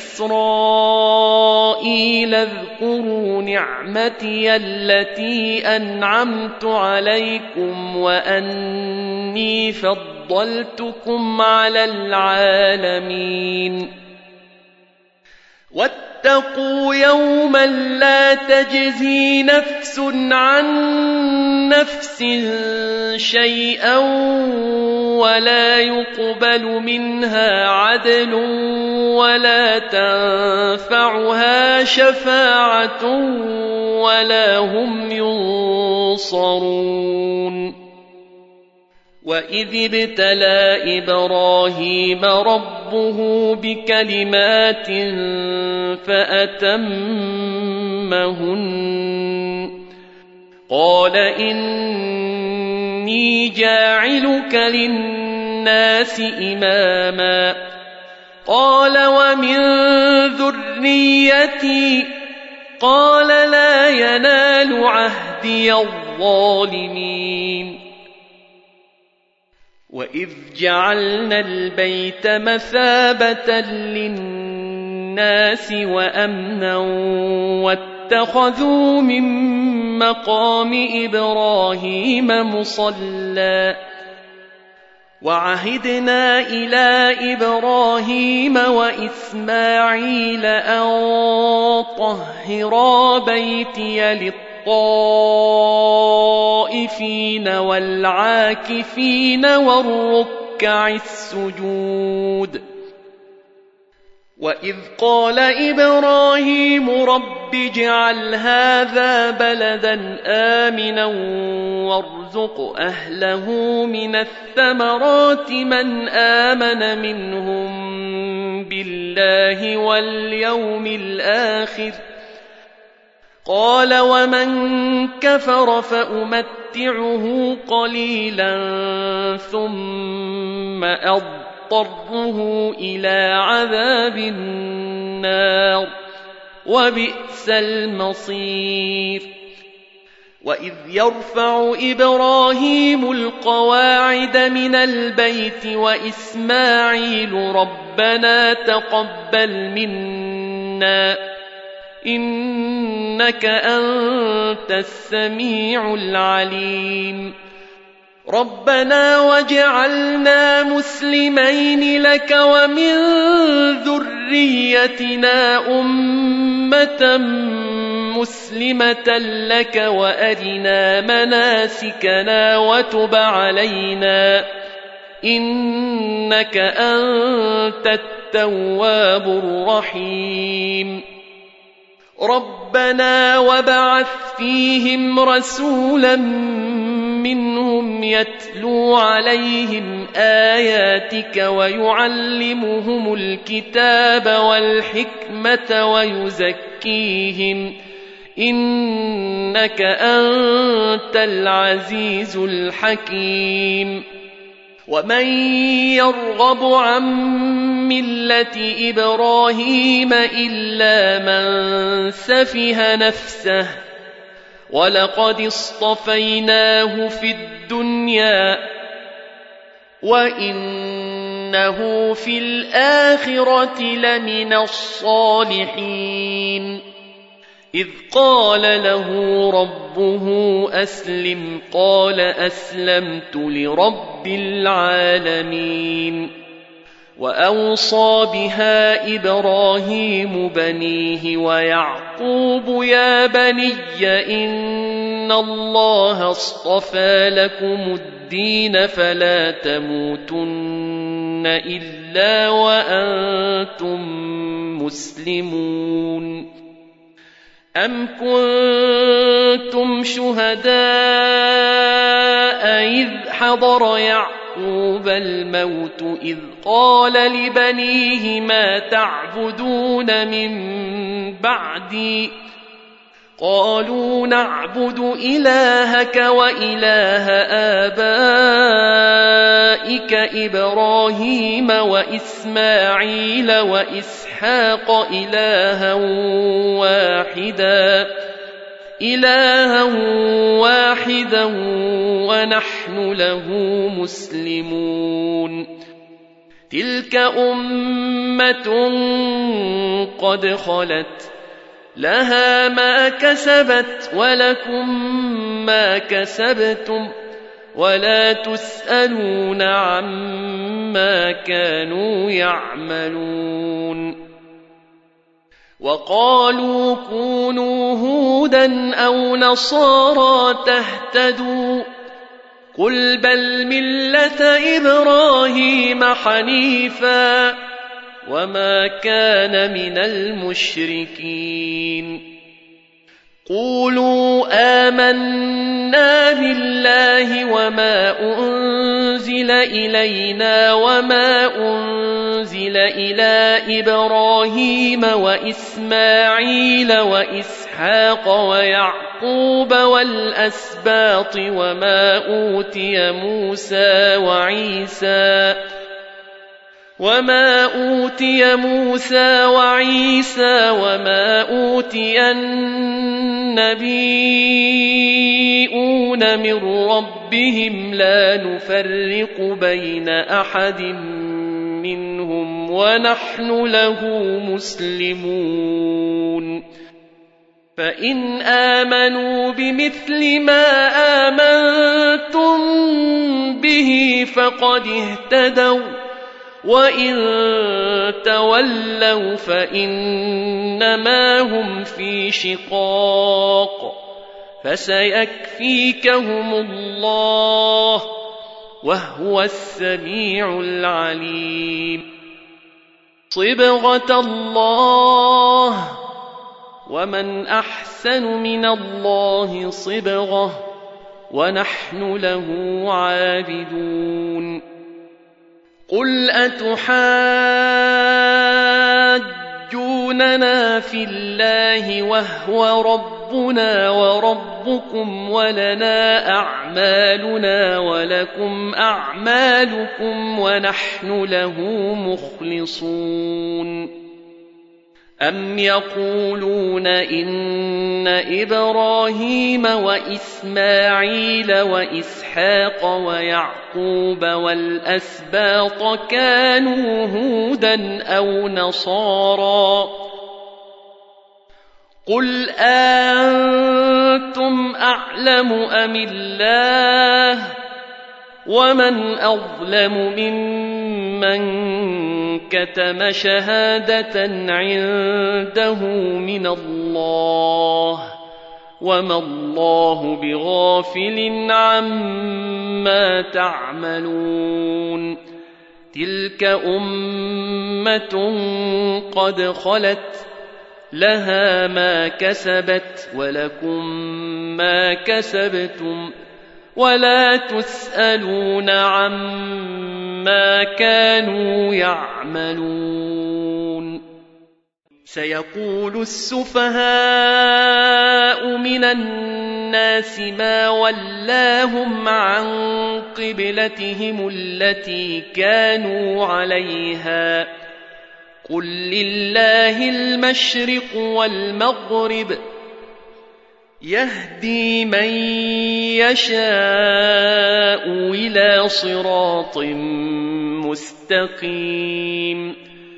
إسرائيل اذكروا نعمتي التي أنعمت عليكم وأني فضلتكم على العالمين واتقوا يوما لا تجزي نفس عن نفس شيئا ولا يقبل منها عدل ولا تنفعها شفاعة ولا هم ينصرون وإذ ابتلى إبراهيم ربه بكلمات فأتمهن قال إني جاعلك للناس إماما قال ومن ذريتي قال لا ينال عهدي الظالمين وإذ جعلنا البيت مثابة للناس وأمنا واتخذوا من مقام إبراهيم مصلى وعهدنا إلى إبراهيم وإسماعيل أن طهرا بيتي للطائفين والعاكفين والركع السجود وإذ قال إبراهيم رب اجعل هذا بلدا آمنا وارزق أهله من الثمرات من آمن منهم بالله واليوم الآخر قال ومن كفر فأمتعه قليلا ثم أضطره إلى عذاب النار وبئس المصير وإذ يرفع إبراهيم القواعد من البيت وإسماعيل ربنا تقبل منا إنك أنت السميع العليم ربنا واجعلنا مسلمين لك ومن ذريتنا أمة مسلمة لك وأرنا مناسكنا وتب علينا إنك أنت التواب الرحيم ربنا وابعث فيهم رسولا منهم يتلو عليهم آياتك ويعلمهم الكتاب والحكمة ويزكيهم إنك أنت العزيز الحكيم. ومن يرغب عن ملة إبراهيم إلا من سفه نفسه ولقد اصطفيناه في الدنيا وإنه في الآخرة لمن الصالحين. إذ قال له ربه أسلم قال أسلمت لرب العالمين. وأوصى بها إبراهيم بنيه ويعقوب يا بني إن الله اصطفى لكم الدين فلا تموتن إلا وأنتم مسلمون. أم كنتم شهداء إذ حضر يعقوب الموت إذ قال لبنيه ما تعبدون من بعدي قالوا نعبد إلهك وإله آبائك إبراهيم وإسماعيل وإسحاق إلها واحدا ونحن له مسلمون. تلك أمة قد خلت لها ما كسبت ولكم ما كسبتم ولا تسألون عما كانوا يعملون. وقالوا كونوا هودا أو نصارى تهتدوا قل بل ملة إبراهيم حنيفا وما كان من المشركين. قولوا آمنا بالله وما أنزل إلينا وما أنزل إلى إبراهيم وإسماعيل وإسحاق ويعقوب والأسباط وما أوتي موسى وعيسى وما أوتي النبيون من ربهم لا نفرق بين أحد منهم ونحن له مسلمون. فإن آمنوا بمثل ما آمنتم به فقد اهتدوا وإن تولوا فإنما هم في شقاق فسيكفيكهم الله وهو السميع العليم. صبغة الله ومن أحسن من الله صبغة ونحن له عابدون. قل أتحاجوننا في الله وهو ربنا وربكم ولنا أعمالنا ولكم أعمالكم ونحن له مخلصون. أم يقولون إن إبراهيم وإسماعيل وإسحاق ويعقوب والأسباط كانوا هودا أو نصارى قل أنتم أعلم أم الله ومن أظلم ممن كتم شهادة عنده من الله وما الله بغافل عما تعملون. تلك أمة قد خلت لها ما كسبت ولكم ما كسبتم ولا تسألون عما كانوا يعملون سيقول السفهاء من الناس ما ولاهم عن قبلتهم التي كانوا عليها قل لله المشرق والمغرب يهدي من يشاء إلى صراط مستقيم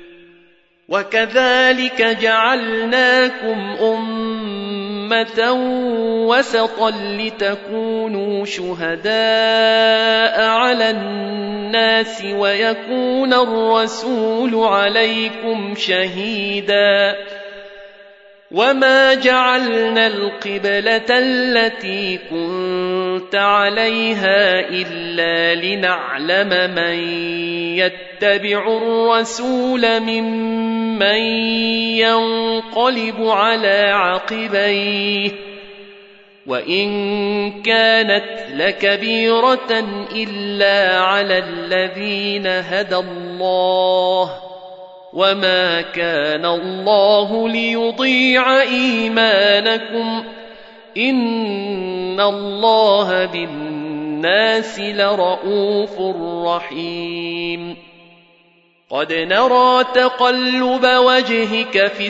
وكذلك جعلناكم أمة وسطا لتكونوا شهداء على الناس ويكون الرسول عليكم شهيدا وما جعلنا القبلة التي كنت عليها إلا لنعلم من يتبع الرسول ممن ينقلب على عقبيه وإن كانت لكبيرة إلا على الذين هدى الله وما كان الله ليضيع إيمانكم إن الله بالناس لرءوف رحيم قد نرى تقلب وجهك في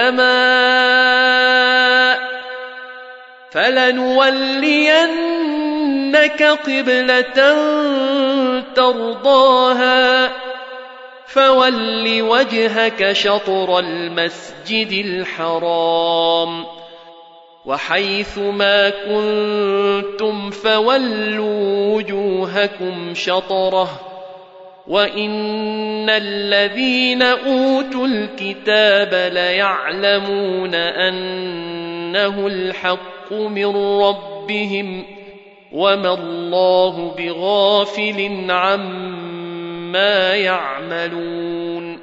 السماء فلنولينك قبلة ترضاها فول وجهك شطر المسجد الحرام وحيث ما كنتم فولوا وجوهكم شطره وإن الذين أوتوا الكتاب ليعلمون أنه الحق من ربهم وما الله بغافل عما يعملون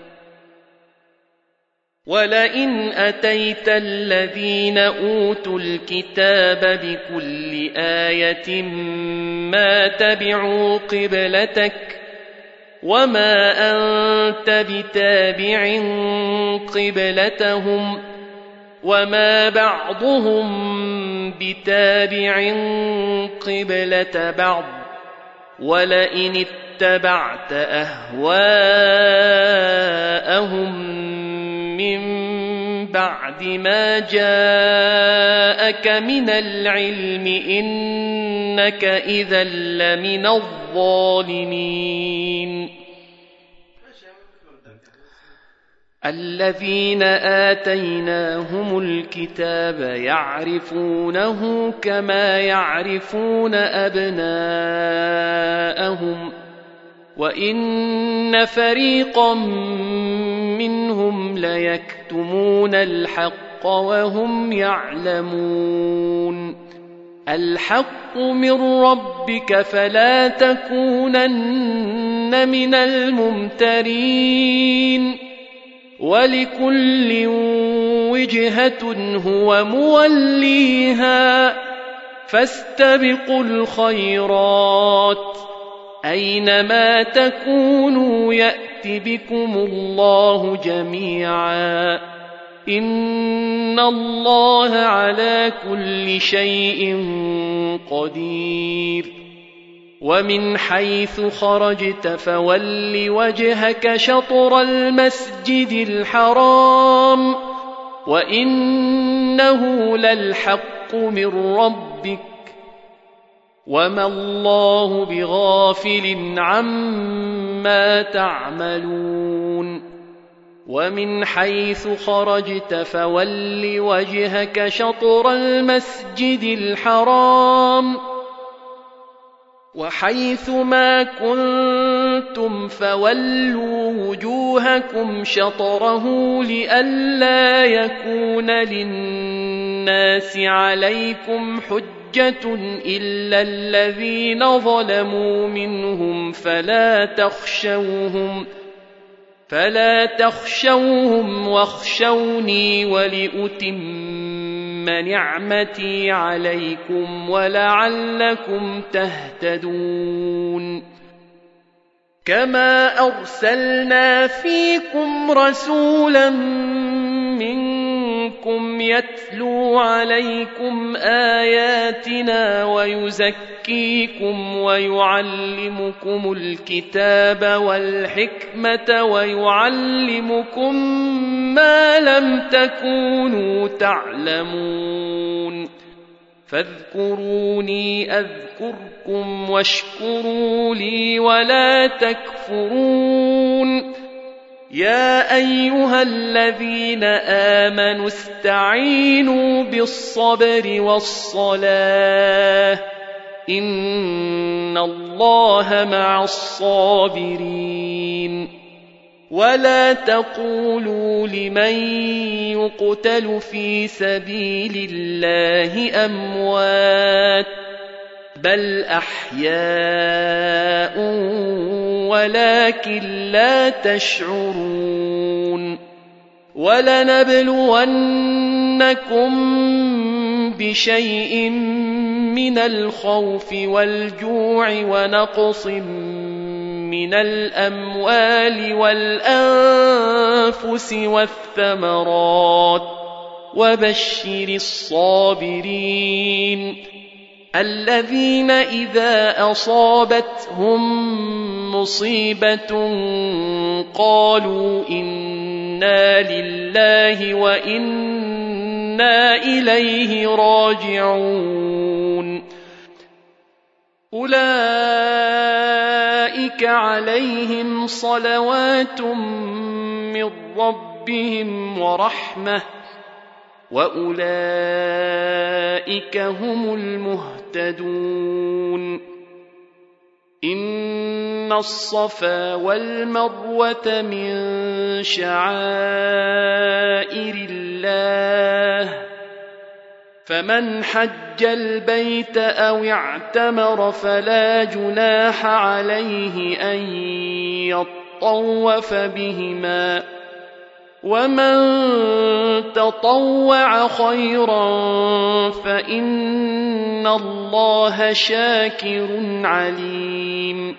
ولئن أتيت الذين أوتوا الكتاب بكل آية ما تبعوا قبلتك وما أنت بتابع قبلتهم وما بعضهم بتابع قبلة بعض ولئن اتبعت أهواءهم من بعد ما جاءك من العلم إنك إذا لمن الظالمين الذين آتيناهم الكتاب يعرفونه كما يعرفون أبناءهم وإن فريقا منهم ليكتمون الحق وهم يعلمون الحق من ربك فلا تكونن من الممترين ولكل وجهة هو موليها فاستبقوا الخيرات أينما تكونوا يأت بكم الله جميعا إن الله على كل شيء قدير ومن حيث خرجت فول وجهك شطر المسجد الحرام وإنه للحق من ربك وما الله بغافل عما تعملون ومن حيث خرجت فول وجهك شطر المسجد الحرام وحيث ما كنتم فولوا وجوهكم شطره لئلا يكون للناس عليكم حجة إلا الذين ظلموا منهم فلا تخشوهم واخشوني ولأتم نعمتي عليكم ولعلكم تهتدون كما أرسلنا فيكم رسولا منكم يتلو عليكم آياتنا ويزكيكم ويعلمكم الكتاب والحكمة ويعلمكم ما لم تكونوا تعلمون فاذكروني أذكركم واشكروا لي ولا تكفرون يا أيها الذين آمنوا استعينوا بالصبر والصلاة إن الله مع الصابرين ولا تقولوا لمن يقتل في سبيل الله أموات بل أحياء ولكن لا تشعرون ولنبلونكم بشيء من الخوف والجوع ونقص من الأموال والأنفس والثمرات وبشر الصابرين الذين إذا أصابتهم مصيبة قالوا إنا لله وإنا إليه راجعون أولئك عليهم صلوات من ربهم ورحمة وأولئك هم المهتدون إن الصفا والمروة من شعائر الله فمن حج البيت أو اعتمر فلا جناح عليه أن يطوف بهما ومن تطوع خيرا فإن الله شاكر عليم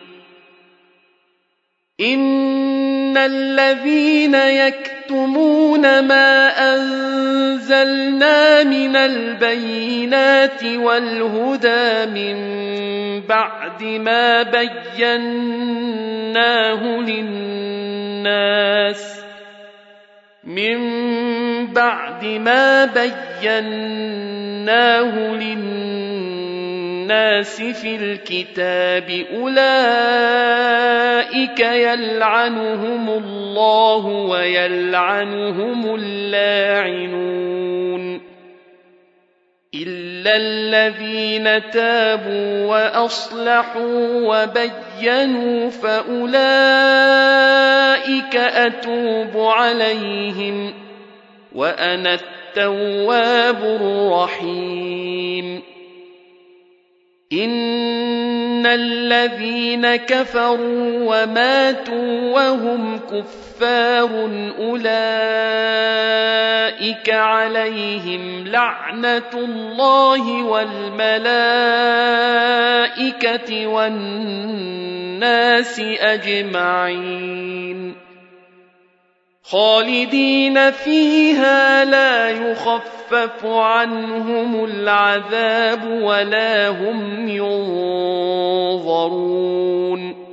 إن الذين يكتمون ما أنزلنا من البينات والهدى من بعد ما بيناه للناس في الكتاب أولئك يلعنهم الله ويلعنهم اللاعنون إلا الذين تابوا وأصلحوا وبينوا فأولئك أتوب عليهم وأنا التواب الرحيم إن الذين كفروا وماتوا وهم كفار أولئك عليهم لعنة الله والملائكة والناس أجمعين خالدين فيها لا يخفف عنهم العذاب ولا هم ينظرون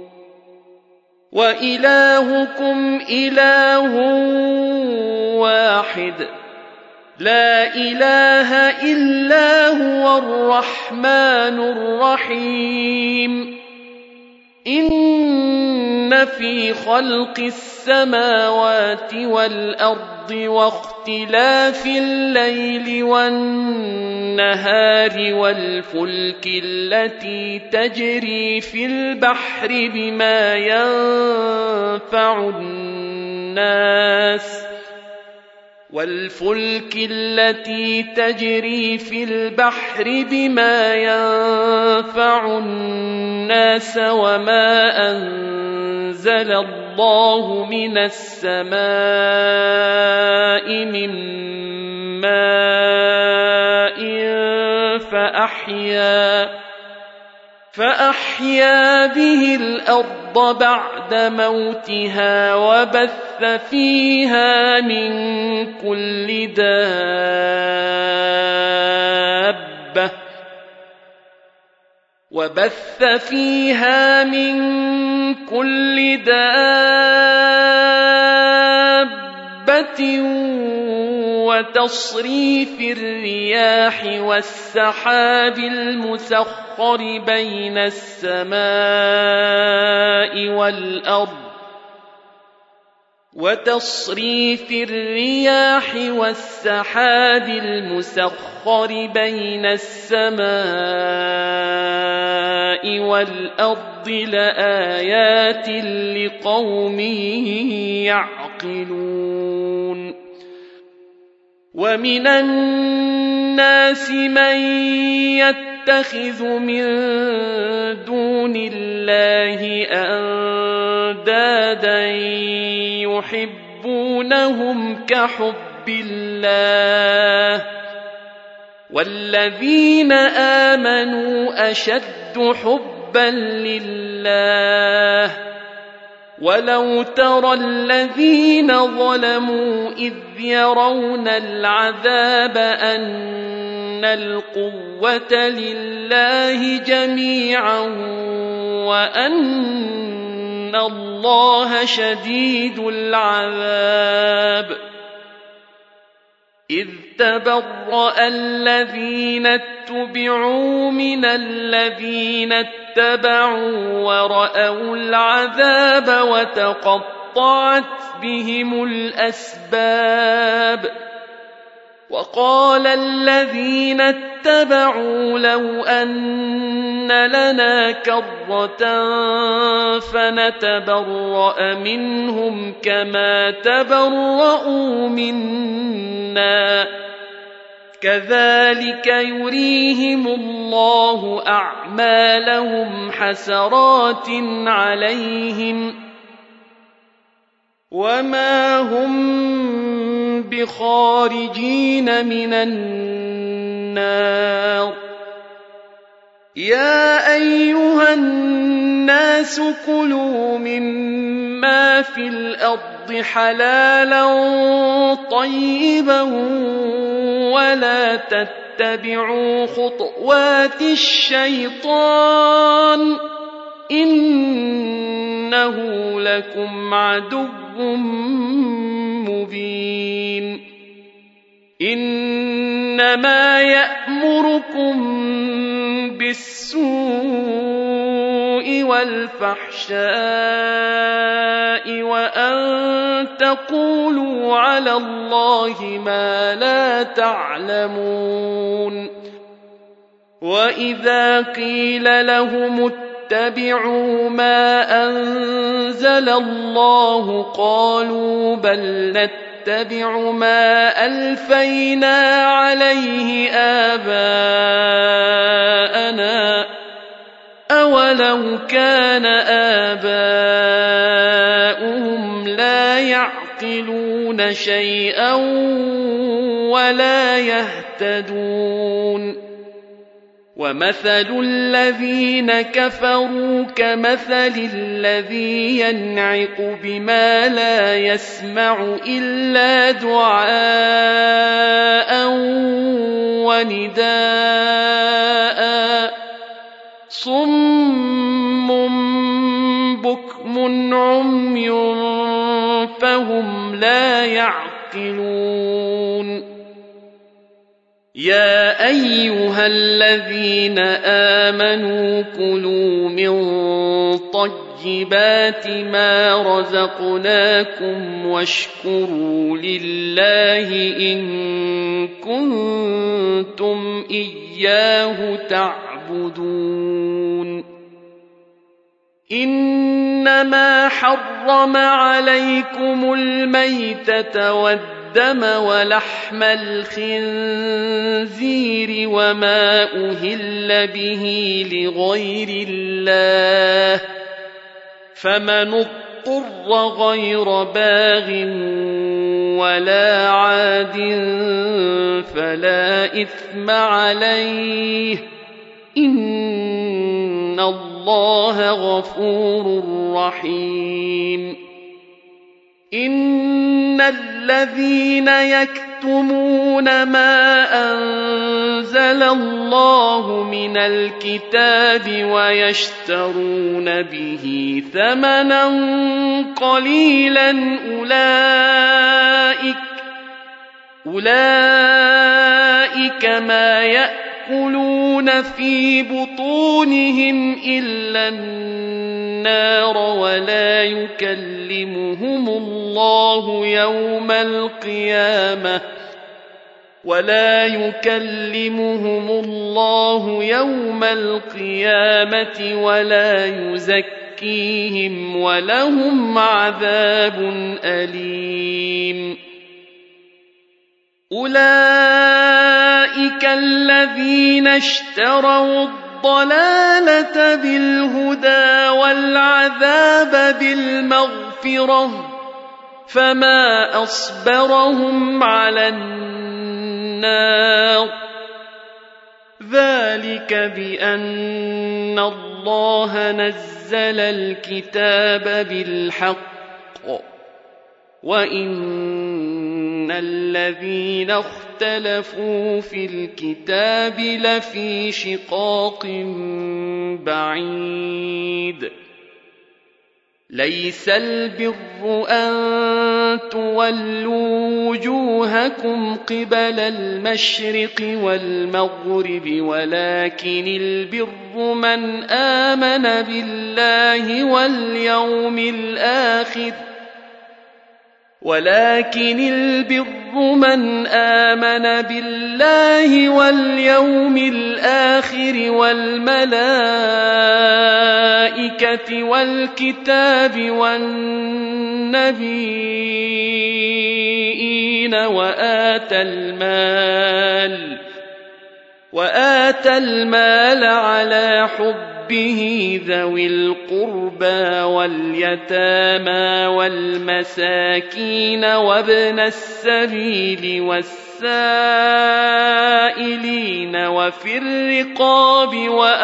وإلهكم إله واحد لا إله إلا هو الرحمن الرحيم إن في خلق السماوات والأرض واختلاف الليل والنهار والفلك التي تجري في البحر بما ينفع الناس وما أنزل الله من السماء من ماء فأحيا به الأرض بعد موتها وبث فيها من كل دابة وتصريف الرياح والسحاب المسخر بين الشمس والقمر والليل والنهار والفلك التي تجري في البحر بما ينفع الناس وما أنزل الله من السماء من ماء فأحيا به الأرض بعد موتها وبث فيها من كل دابة وتصريف الرياح والسحاب المسخر بين السماء والأرض لآيات لقوم يعقلون ومن الناس من يتخذ من دون الله أندادا يحبونهم كحب الله والذين آمنوا أشد حبا لله ولو ترى الذين ظلموا إذ يرون العذاب أن القوة لله جميعا وأن الله شديد العذاب إذ تبرأ الذين اتبعوا من الذين اتبعوا ورأوا العذاب وتقطعت بهم الأسباب وقال الذين اتبعوا لو أن لنا كرة فنتبرأ منهم كما تبرؤوا منا كذلك يريهم الله أعمالهم حسرات عليهم وما هم بخارجين من النار يا أيها الناس كلوا مما في الأرض حلالا طيبا ولا تتبعوا خطوات الشيطان إنه لكم عدو مبين إنما يأمركم بالسوء والفحشاء وأن تقولوا على الله ما لا تعلمون وإذا قيل لهم اتبعوا ما أنزل الله قالوا بل نتبع ما ألفينا عليه آباءنا أولو كان آباؤهم لا يعقلون شيئا ولا يهتدون ومثل الذين كفروا كمثل الذي ينعق بما لا يسمع إلا دعاء ونداء صم بكم عمي فهم لا يعقلون يا أيها الذين آمنوا كلوا من طيبات ما رزقناكم واشكروا لله إن كنتم إياه تعبدون إنما حرم عليكم الميتة والدم ولحم الخنزير وما أهل به لغير الله فمن القر غير باغ ولا عاد فلا إثم عليه إن الله غفور رحيم إن الذين يكتمون ما أنزل الله من الكتاب ويشترون به ثمنا قليلا أولئك ما يأكلون في بطونهم إلا النار ولا يكلمهم الله يوم القيامة ولا يزكيهم ولهم عذاب أليم أولئك الذين اشتروا الضلالة بالهدى والعذاب بالمغفرة فما أصبرهم على النار ذلك بأن الله نزل الكتاب بالحق وإن الذين اختلفوا في الكتاب لفي شقاق بعيد ليس البر أن تولوا وجوهكم قبل المشرق والمغرب ولكن البر من آمن بالله واليوم الآخر والملائكة والكتاب والنبيين وآتى المال على حبه ذوي القربى واليتامى والمساكين وابن السبيل والسائلين وفي الرقاب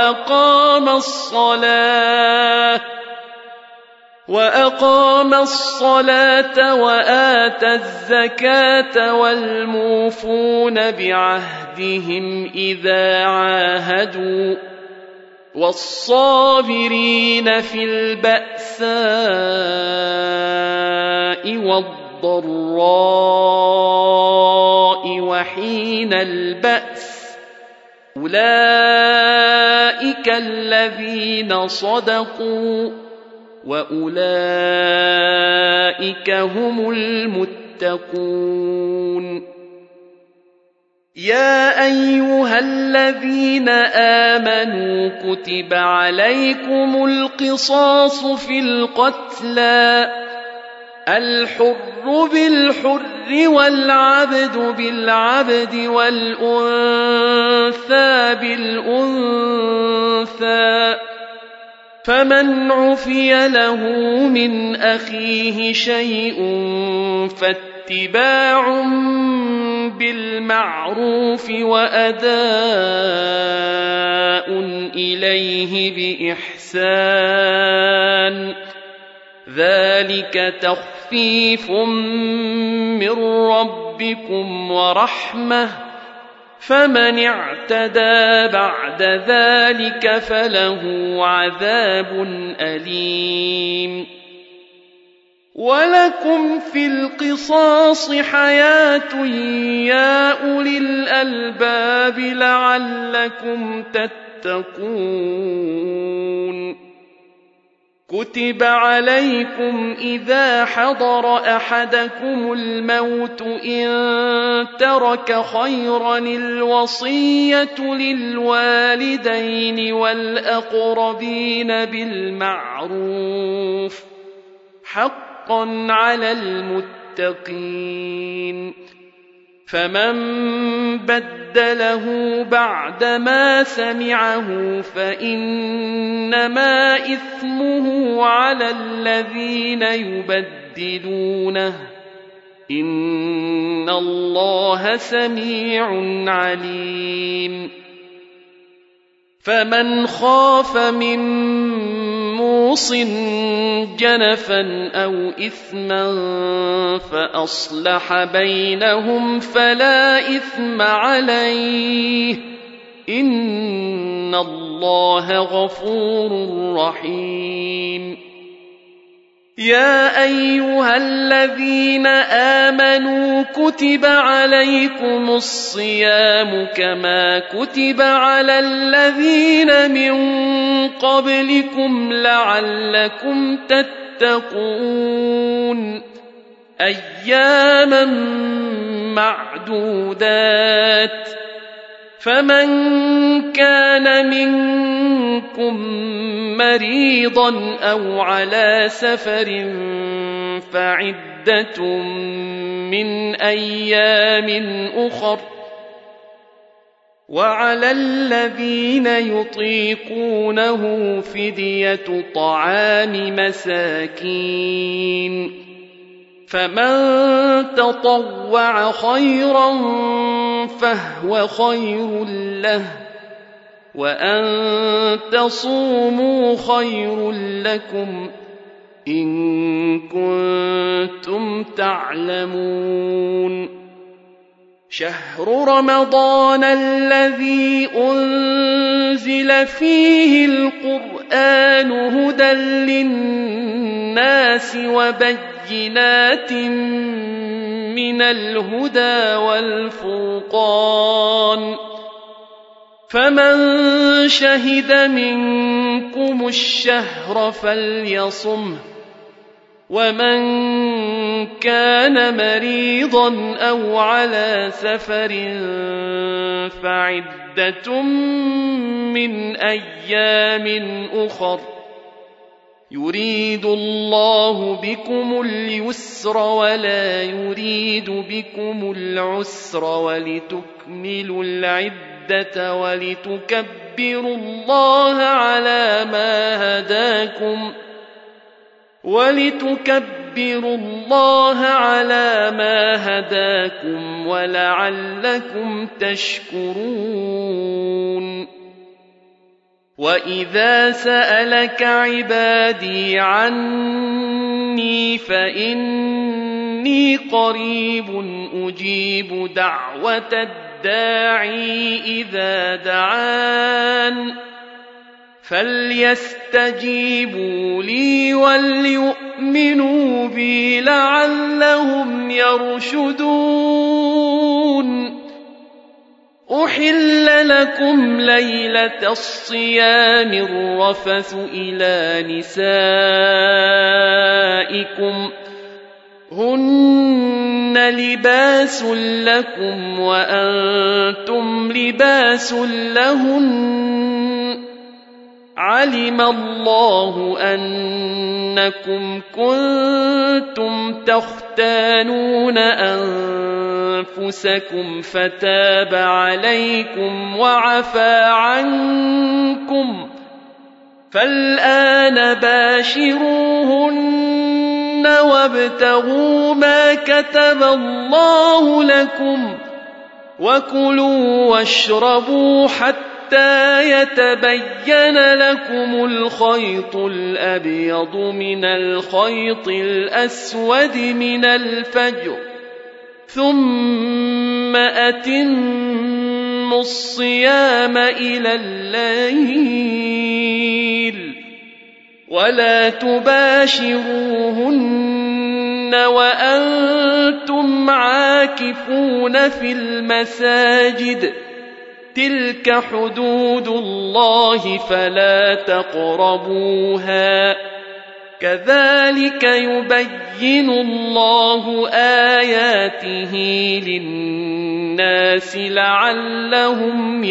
وأقام الصلاة وآتى الزكاة والموفون بعهدهم إذا عاهدوا والصابرين في البأساء والضراء وحين البأس أولئك الذين صدقوا وأولئك هم المتقون يا أيها الذين آمنوا كتب عليكم القصاص في القتلى الحر بالحر والعبد بالعبد والأنثى بالأنثى فمن عفي له من أخيه شيء فاتباع بالمعروف وأداء إليه بإحسان ذلك تخفيف من ربكم ورحمة فمن اعتدى بعد ذلك فله عذاب أليم ولكم في القصاص حياة يا أولي الألباب لعلكم تتقون كتب عليكم إذا حضر أحدكم الموت إن ترك خيرا الوصية للوالدين والأقربين بالمعروف حقا على المتقين فمن بدله بعدما سمعه فإنما إثمه على الذين يبدلونه إن الله سميع عليم فمن خاف من موص جنفا أو إثما فأصلح بينهم فلا إثم عليه إن الله غفور رحيم يا أيها الذين آمنوا كتب عليكم الصيام كما كتب على الذين من قبلكم لعلكم تتقون أياما معدودات فمن كان منكم مريضا أو على سفر فعدة من أيام أخر وعلى الذين يطيقونه فدية طعام مساكين فمن تطوع خيرا فهو خير له وأن تصوموا خير لكم إن كنتم تعلمون شهر رمضان الذي أنزل فيه القرآن هدى للناس وبينات من الهدى والفرقان فمن شهد منكم الشهر فليصمه ومن كان مريضا أو على سفر فعدة من أيام أخر يريد الله بكم اليسر ولا يريد بكم العسر ولتكملوا العدة ولتكبروا الله على ما هداكم ولعلكم تشكرون وإذا سألك عبادي عني فإني قريب أجيب دعوة الداعي إذا دعان فليستجيبوا لي وليؤمنوا بي لعلهم يرشدون أحل لكم ليلة الصيام الرفث إلى نسائكم هن لباس لكم وأنتم لباس لهن علم الله أنكم كنتم تختانون أنفسكم فتاب عليكم وعفى عنكم فالآن باشروهن وابتغوا ما كتب الله لكم وكلوا واشربوا حتى يتبين لكم الخيط الأبيض من الخيط الأسود من الفجر ثم أتموا الصيام إلى الليل ولا تباشروهن وأنتم عاكفون في المساجد تلك حدود الله فلا تقربوها كذلك يبين الله آياته للناس لعلهم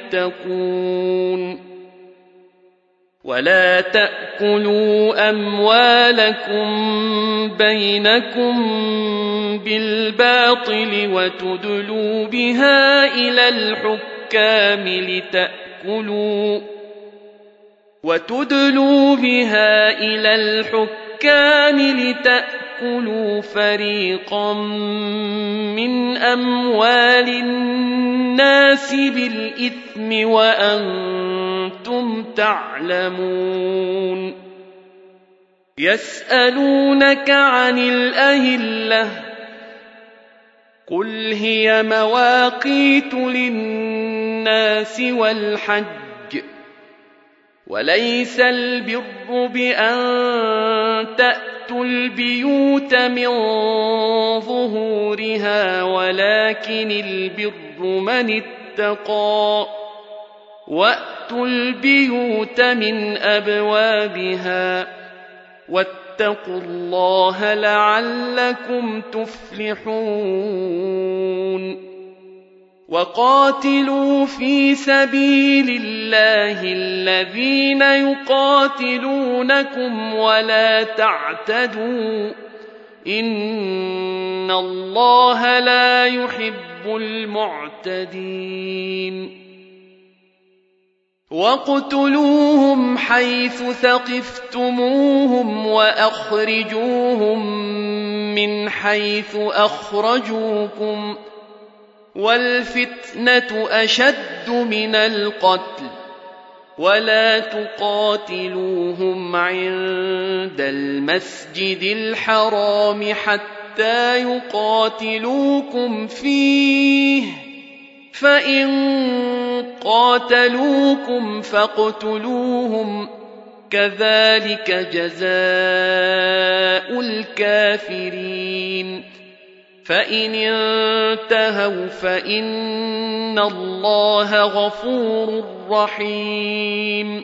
يتقون ولا تأكلوا أموالكم بينكم بالباطل وتدلوا بها إلى الحكام لتأكلوا فريقا من أموال الناس بالإثم وأنتم تعلمون. يسألونك عن الأهلة قل هي مواقيت للناس والحج وليس البر بأن تأتوا البيوت من ظهورها ولكن البر من اتقى وأتوا البيوت من أبوابها واتقوا الله لعلكم تفلحون. وقاتلوا في سبيل الله الذين يقاتلونكم ولا تعتدوا إن الله لا يحب المعتدين. واقتلوهم حيث ثقفتموهم وأخرجوهم من حيث أخرجوكم والفتنة أشد من القتل ولا تقاتلوهم عند المسجد الحرام حتى يقاتلوكم فيه فإن قاتلوكم فاقتلوهم كذلك جزاء الكافرين. فإن انتهوا فإن الله غفور رحيم.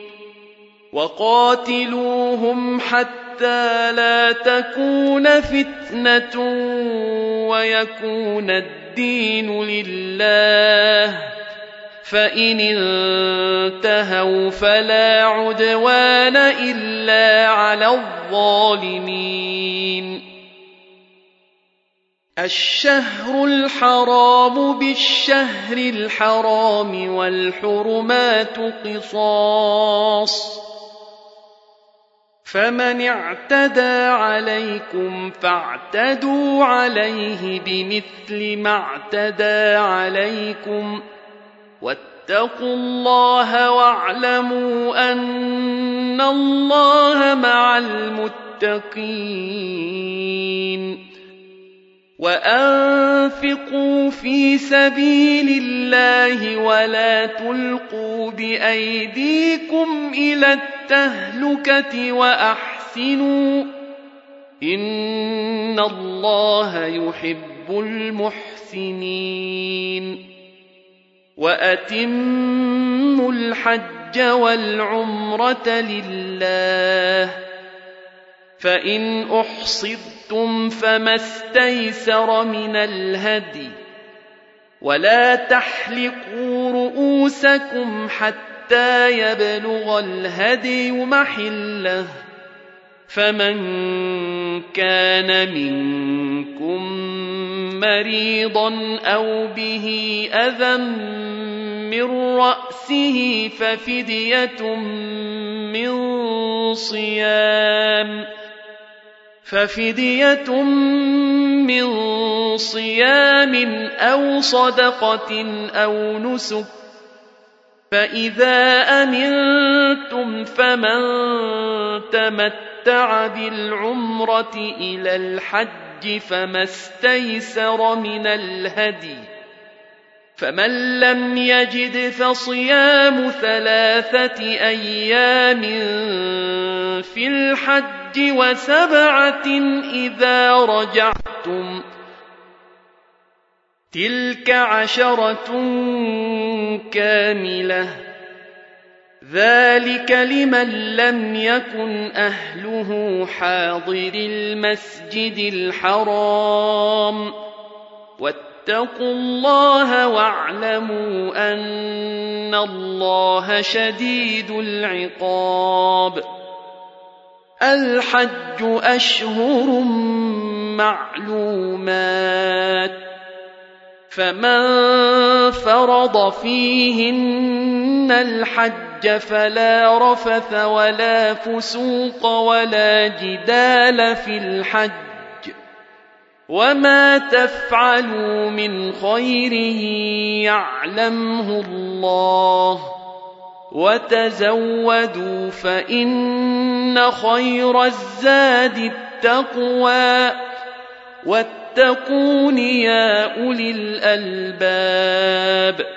وقاتلوهم حتى لا تكون فتنة ويكون الدين لله فإن انتهوا فلا عدوان إلا على الظالمين. الشهر الحرام بالشهر الحرام والحرمات قصاص فمن اعتدى عليكم فاعتدوا عليه بمثل ما اعتدى عليكم واتقوا الله واعلموا أن الله مع المتقين. وأنفقوا في سبيل الله ولا تلقوا بأيديكم إلى التهلكة وأحسنوا إن الله يحب المحسنين. وأتموا الحج والعمرة لله فإن أحصرتم فما استيسر من الهدي ولا تحلقوا رؤوسكم حتى يبلغ الهدي محله فمن كان منكم مريضا أو به أذى من رأسه ففدية من صيام أو صدقة أو نسك فإذا أمنتم فمن تمتع بالعمرة إلى الحج فما استيسر من الهدي فمن لم يجد فصيام 3 أيام في الحج و7 إذا رجعتم تلك 10 كاملة ذلك لمن لم يكن أهله حاضر المسجد الحرام واتقوا الله واعلموا أن الله شديد العقاب. الحج أشهر معلومات فمن فرض فيهن الحج فلا رفث ولا فسوق ولا جدال في الحج وما تفعلوا من خير يعلمه الله وتزودوا فإن خير الزاد التقوى واتقون يا أولي الألباب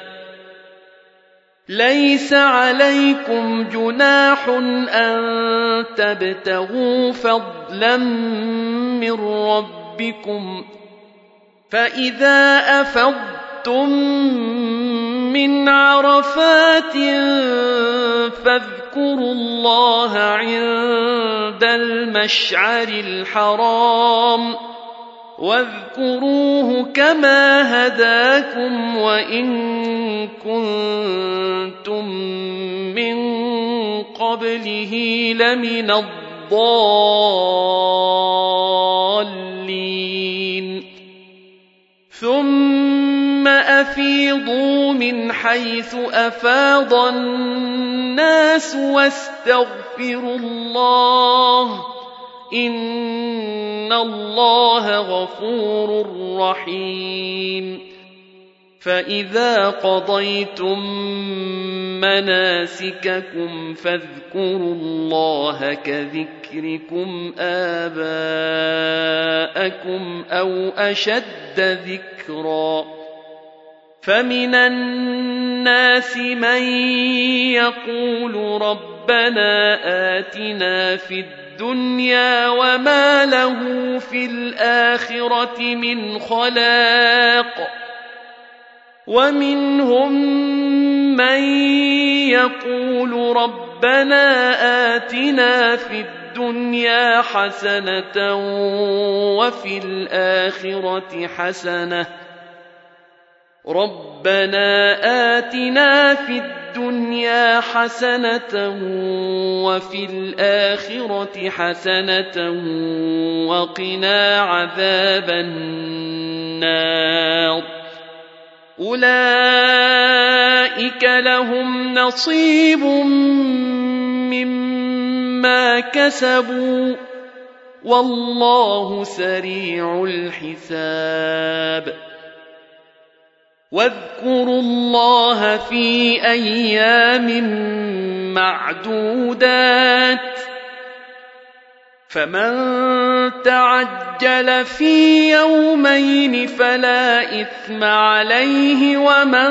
ليس عليكم جناح أن تبتغوا فضلا من ربكم فإذا أفضتم من عرفات فاذكروا الله عند المشعر الحرام واذكروه كما هداكم وإن كنتم من قبله لمن الضالين ثم أفيضوا من حيث أفاض الناس واستغفروا الله إن الله غفور رحيم فإذا قضيتم مناسككم فاذكروا الله كذكركم آباءكم أو أشد ذكرا فمن الناس من يقول ربنا آتنا في الدنيا وما له في الآخرة من خلاق ومنهم من يقول ربنا آتنا في الدنيا حسنة وفي الآخرة حسنة ربنا آتنا في الدنيا حسنة وفي الآخرة حسنة وقنا عذاب النار أولئك لهم نصيب مما كسبوا والله سريع الحساب واذكروا الله في أيام معدودات فمن تعجل في يومين فلا إثم عليه ومن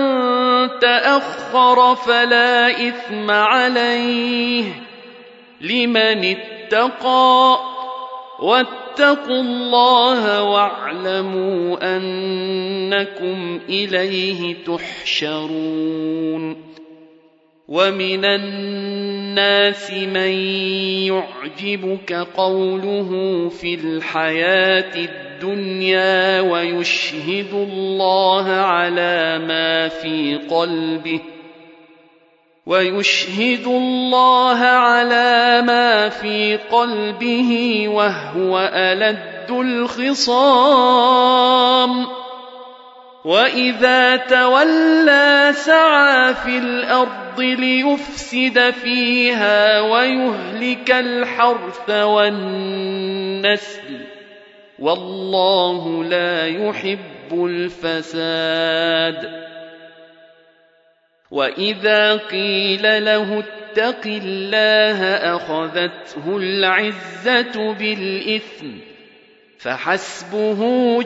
تأخر فلا إثم عليه لمن اتقى واتقوا الله واعلموا أنكم إليه تحشرون ومن الناس من يعجبك قوله في الحياة الدنيا ويشهد الله على ما في قلبه وهو ألد الخصام وإذا تولى سعى في الأرض ليفسد فيها ويهلك الحرث والنسل والله لا يحب الفساد وإذا قيل له اتق الله أخذته العزة بالإثم فحسبه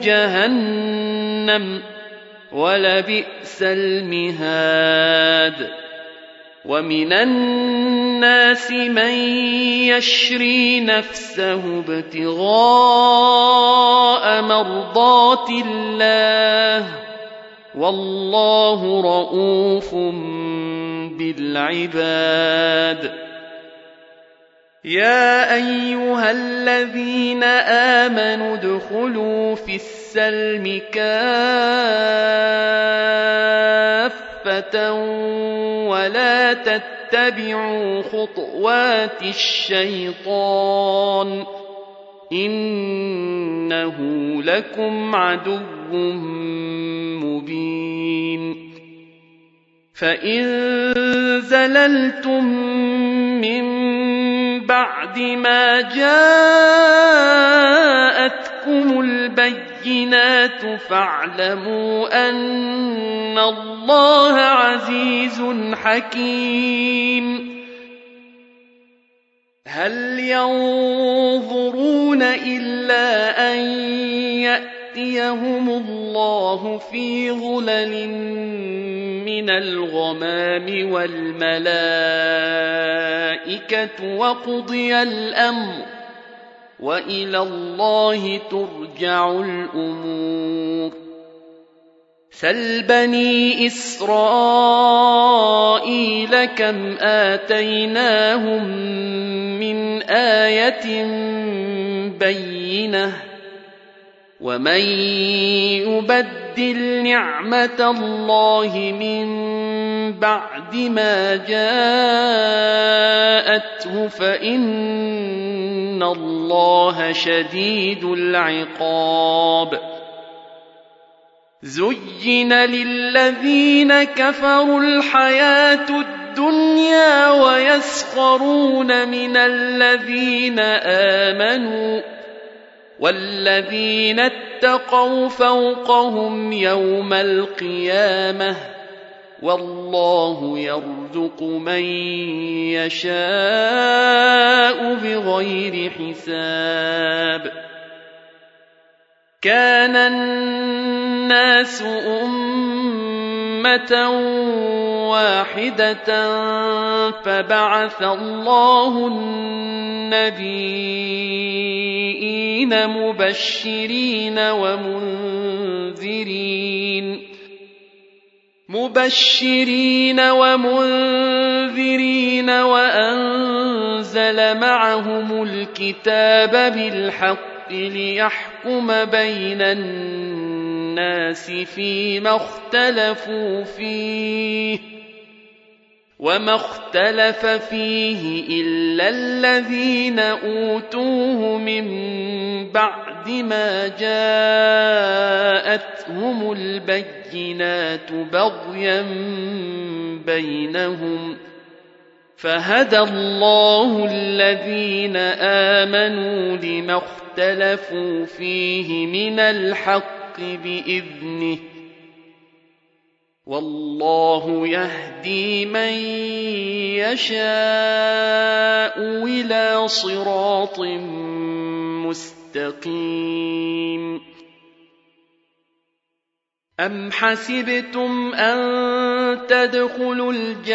جهنم ولبئس المهاد ومن الناس من يشري نفسه ابتغاء مرضات الله والله رؤوف بالعباد يا أيها الذين آمنوا ادخلوا في السلم كافة ولا تتبعوا خطوات الشيطان إنه لكم عدو مبين فإن زللتم من بعد ما جاءتكم البينات فاعلموا أن الله عزيز حكيم هل ينظرون إلا أن يأتيهم الله في ظلل من الغمام والملائكة وقضي الأمر وإلى الله ترجع الأمور سل بني إسرائيل كم آتيناهم من آية بينة ومن يبدل نعمة الله من بعد ما جاءته فإن الله شديد العقاب زين للذين كفروا الحياة الدنيا ويسخرون من الذين آمنوا والذين اتقوا فوقهم يوم القيامة والله يرزق من يشاء بغير حساب كان الناس أمة واحدة فبعث الله النبيين مبشرين ومنذرين وأنزل معهم الكتاب بالحق ليحكم بين الناس فيما اختلفوا فيه وما اختلف فيه إلا الذين أوتوه من بعد ما جاءتهم البينات بغيا بينهم فهدى الله الذين آمنوا لما اختلفوا فيه من الحق بإذنه والله يهدي من يشاء إلى صراط مستقيم أم حسبتم أن تدخلوا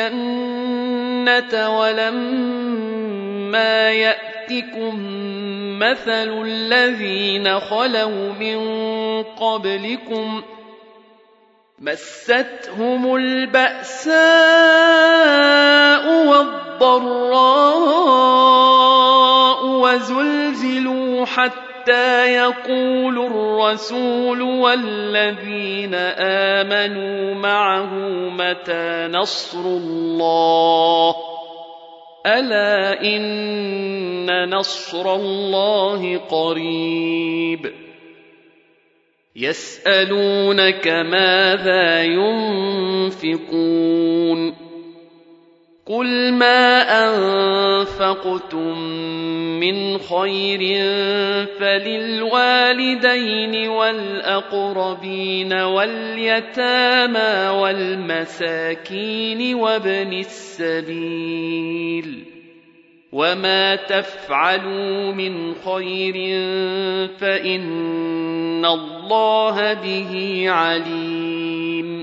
الجنة ولما يأتكم مثل الذين خلوا من قبلكم مستهم البأساء والضراء وزلزلوا حتى يقول الرسول والذين آمنوا معه متى نصر الله ألا إن نصر الله قريب يسألونك ماذا ينفقون قل ما أنفقتم من خير فللوالدين والأقربين واليتامى والمساكين وابن السبيل وما تفعلوا من خير فإن الله به عليم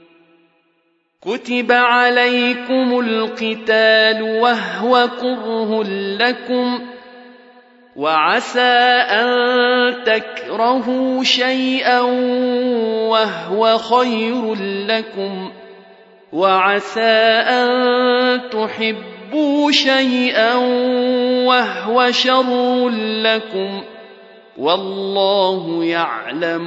كتب عليكم القتال وهو كره لكم وعسى أن تكرهوا شيئا وهو خير لكم وعسى أن تحبوا شيئا وهو شر لكم والله يعلم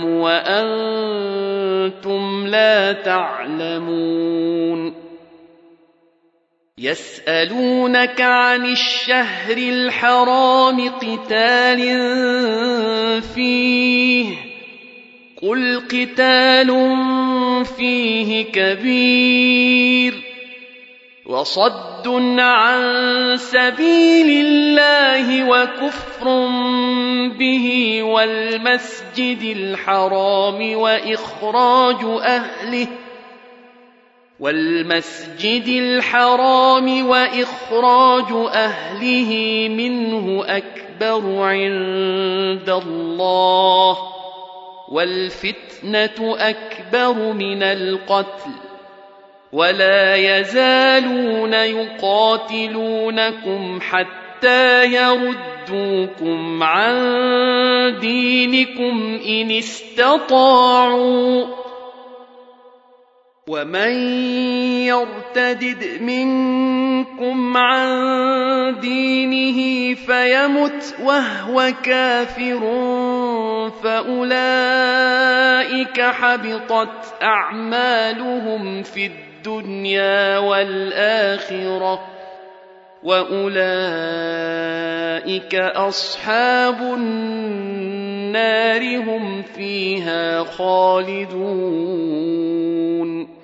وأنتم لا تعلمون يسألونك عن الشهر الحرام قتال فيه قل قتال فيه كبير وصد عن سبيل الله وكفر به والمسجد الحرام وإخراج أهله منه أكبر عند الله والفتنة أكبر من القتل ولا يزالون يقاتلونكم حتى يردوكم عن دينكم إن استطاعوا ومن يرتدد منكم عن دينه فيمت وهو كافر فأولئك حبطت أعمالهم في الدنيا والآخرة وأولئك أصحاب النار هم فيها خالدون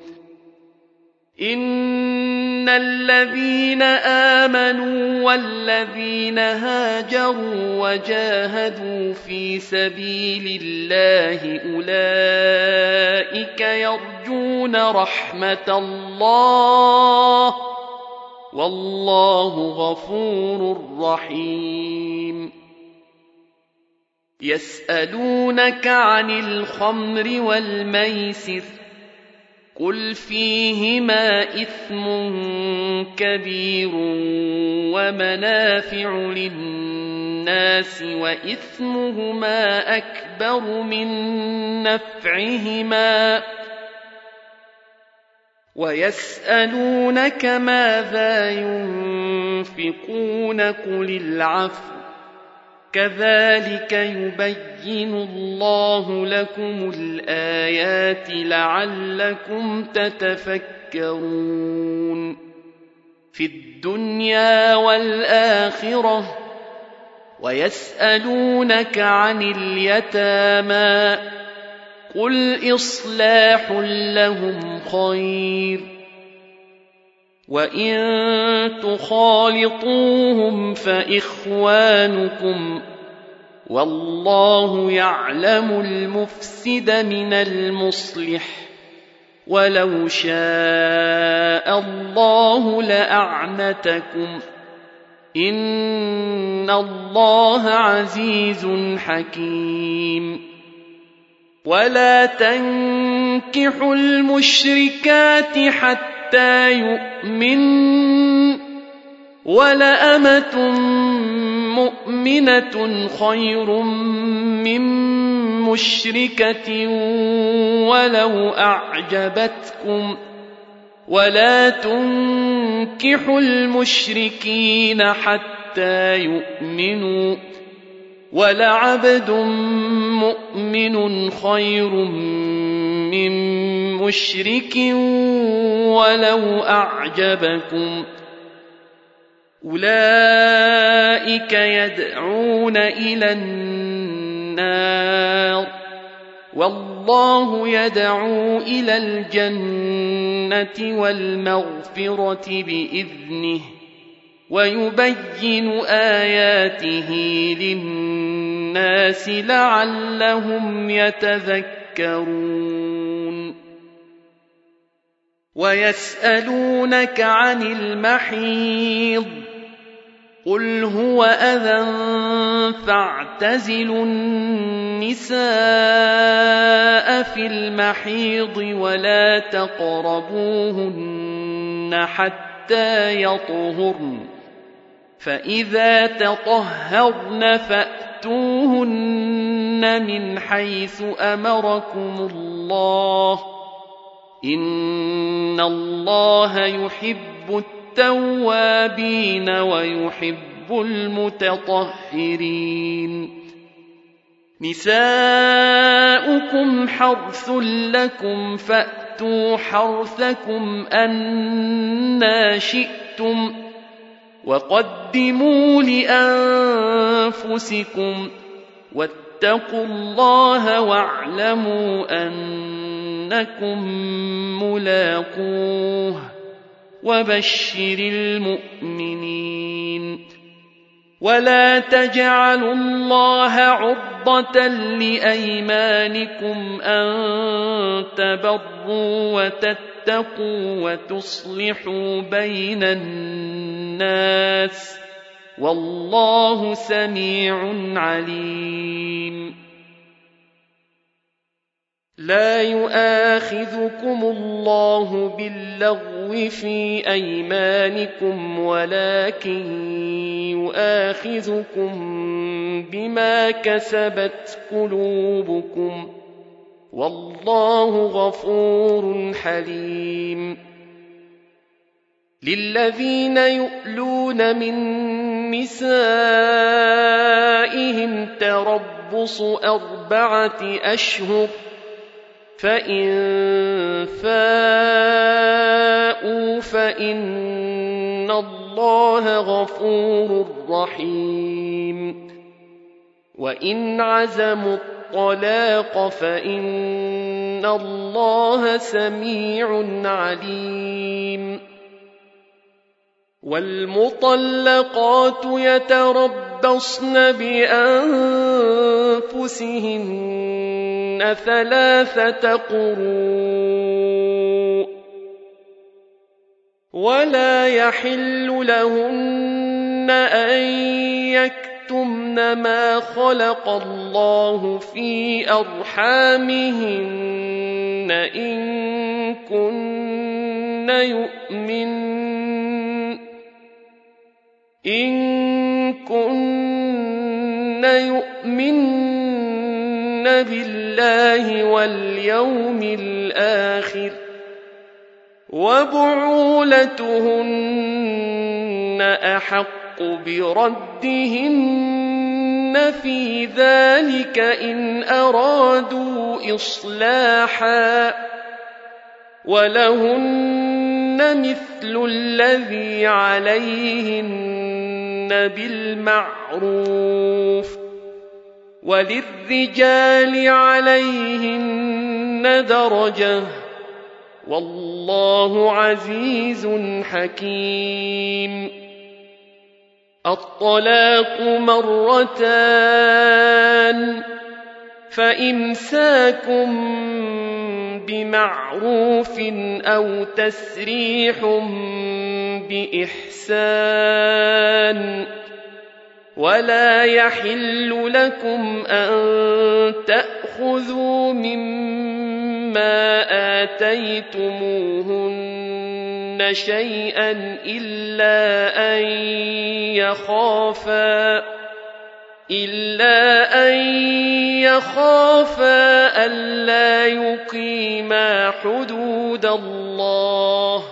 إن الذين آمنوا والذين هاجروا وجاهدوا في سبيل الله أولئك يرجون رحمة الله والله غفور رحيم يسألونك عن الخمر والميسر قل فيهما إثم كبير ومنافع للناس وإثمهما أكبر من نفعهما ويسألونك ماذا ينفقون قل العفو كذلك يبين الله لكم الآيات لعلكم تتفكرون في الدنيا والآخرة ويسألونك عن اليتامى قل إصلاح لهم خير وإن تخالطوهم فإخوانكم والله يعلم المفسد من المصلح ولو شاء الله لأعنتكم إن الله عزيز حكيم ولا تنكحوا المشركات حتى يؤمن ولأمة مؤمنة خير من مشركة ولو أعجبتكم ولا تنكحوا المشركين حتى يؤمنوا ولعبد مؤمن خير من مشرك ولو أعجبكم أولئك يدعون إلى النار والله يدعو إلى الجنة والمغفرة بإذنه ويبين آياته للناس لعلهم يتذكرون ويسألونك عن المحيض قل هو أذى فاعتزلوا النساء في المحيض ولا تقربوهن حتى يطهرن فإذا تطهرن فأتوهن من حيث أمركم الله إن الله يحب التوابين ويحب المتطهرين نساؤكم حرث لكم فأتوا حرثكم أنى شئتم وقدموا لأنفسكم واتقوا الله واعلموا أنكم ملاقوه وبشر المؤمنين. ولا تجعلوا الله عرضة لأيمانكم أن تبروا وتتقوا وتصلحوا بين الناس والله سميع عليم. لا يؤاخذكم الله باللغو في أيمانكم ولكن يؤاخذكم بما كسبت قلوبكم والله غفور حليم. للذين يؤلون من نسائهم تربص 4 أشهر فإن فاءوا فإن الله غفور رحيم. وإن عزموا الطلاق فإن الله سميع عليم. والمطلقات يتربصن بأنفسهن 3 قروء ولا يحل لهن أن يكتمن ما خلق الله في أرحامهن إن كن يؤمن بالله واليوم الآخر وبعولتهن أحق بردهن في ذلك إن أرادوا إصلاحا ولهن مثل الذي عليهن بالمعروف وللرجال عليهن درجة والله عزيز حكيم. الطلاق 2 فإمساك بمعروف أو تسريح بإحسان ولا يحل لكم أن تأخذوا مما آتيتموهن شيئا إلا أن يخافا ألا يقيما حدود الله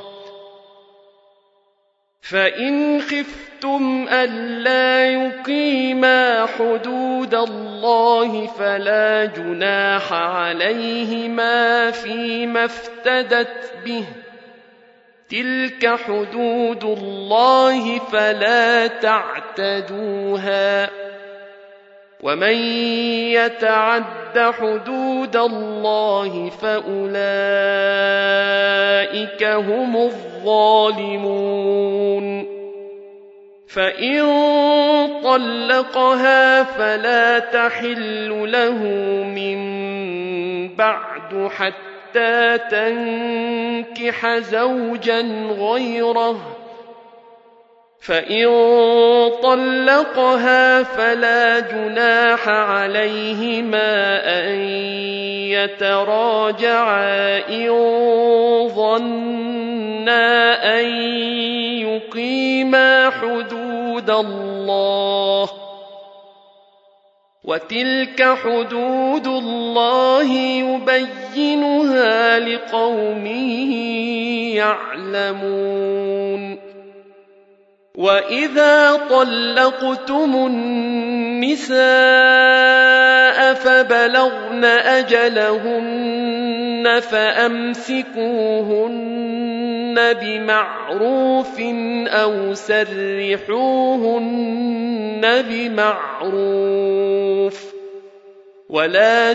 فإن خفتم ألا يقيما حدود الله فلا جناح عليهما فيما افتدت به تلك حدود الله فلا تعتدوها ومن يتعد حدود الله فأولئك هم الظالمون. فإن طلقها فلا تحل له من بعد حتى تنكح زوجا غيره فإن طلقها فلا جناح عليهما أن يتراجعا إن ظنا أن يقيما حدود الله وتلك حدود الله يبينها لقوم يعلمون. وإذا طلقتم النساء النساء فبلغن أجلهن فأمسكوهن بمعروف أو سرحوهن بمعروف ولا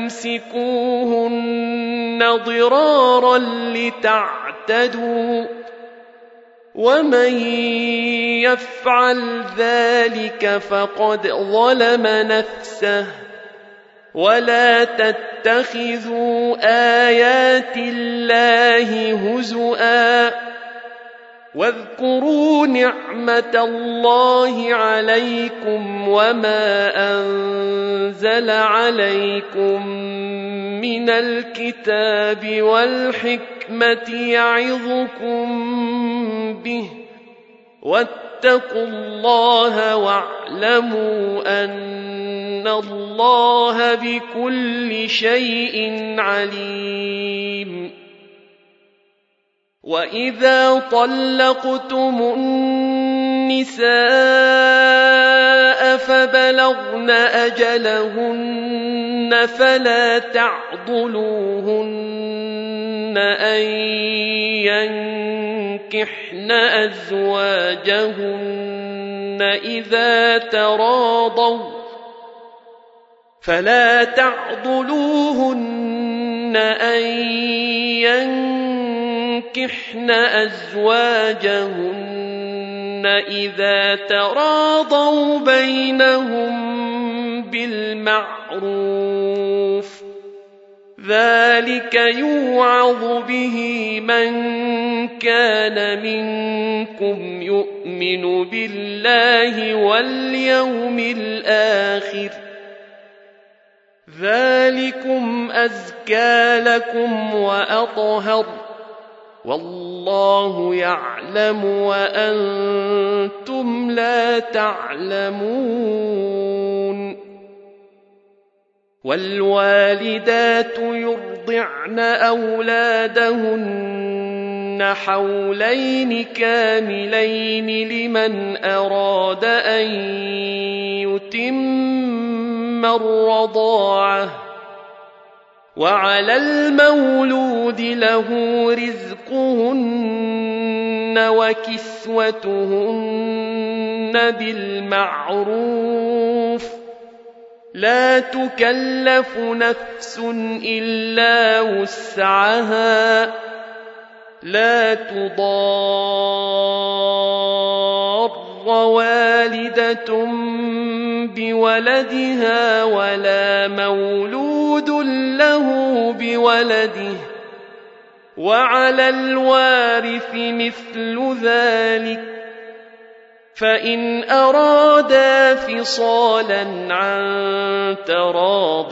تمسكوهن ضرارا لتعتدوا ومن يفعل ذلك فقد ظلم نفسه ولا تتخذوا آيات الله هزؤا واذكروا نعمة الله عليكم وما أنزل عليكم من الكتاب والحكمة يعظكم به واتقوا الله واعلموا أن الله بكل شيء عليم. وإذا طلقتم النساء فبلغن أجلهن فلا تعضلوهن أن ينكحن أزواجهن إذا تراضوا بينهم بالمعروف ذلك يوعظ به من كان منكم يؤمن بالله واليوم الآخر ذلكم أزكى لكم وأطهر والله يعلم وأنتم لا تعلمون. والوالدات يرضعن أولادهن حولين كاملين لمن أراد أن يتم الرضاعة وعلى المولود له رزقهن وكسوتهن بالمعروف لا تكلف نفس إلا وسعها لا تضار والدة بولدها ولا مولود له بولده وعلى الوارث مثل ذلك فإن أرادا فصالا عن تراض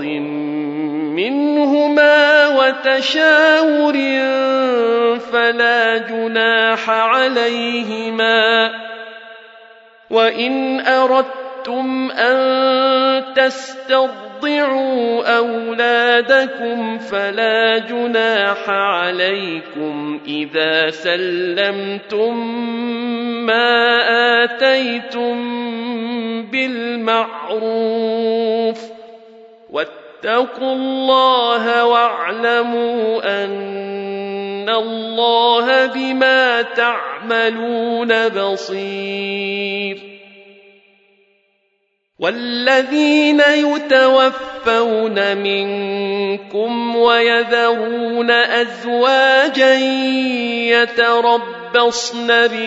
منهما وتشاور فلا جناح عليهما. وإن أردتم أن تسترضعوا أولادكم فلا جناح عليكم إذا سلمتم ما آتيتم بالمعروف واتقوا الله واعلموا أن الله بما تعملون بصير. والذين يتوفون منكم ويذرون أزواجا يتربصن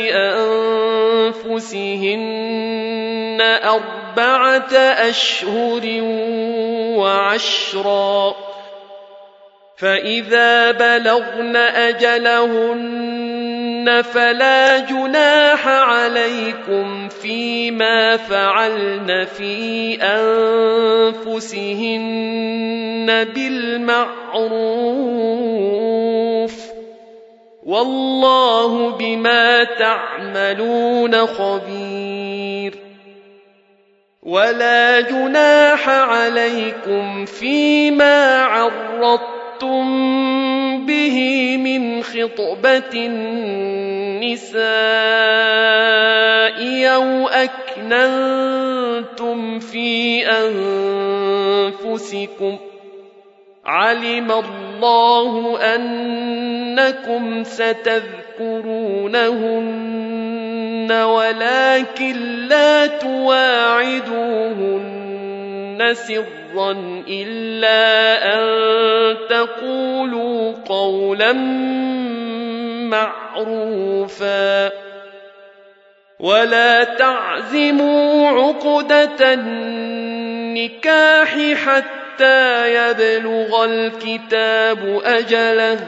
بأنفسهن 4 أشهر وعشرا فإذا بلغن أجلهن فلا جناح عليكم فيما فعلن في أنفسهن بالمعروف والله بما تعملون خبير. ولا جناح عليكم فيما عرضتم به من خطبة النساء أو أكننتم في في أنفسكم علم الله أنكم ستذكرونهن ولكن لا تواعدوهن سرا إلا أن تقولوا قولا معروفا ولا تعزموا عقدة النكاح حتى يبلغ الكتاب أجله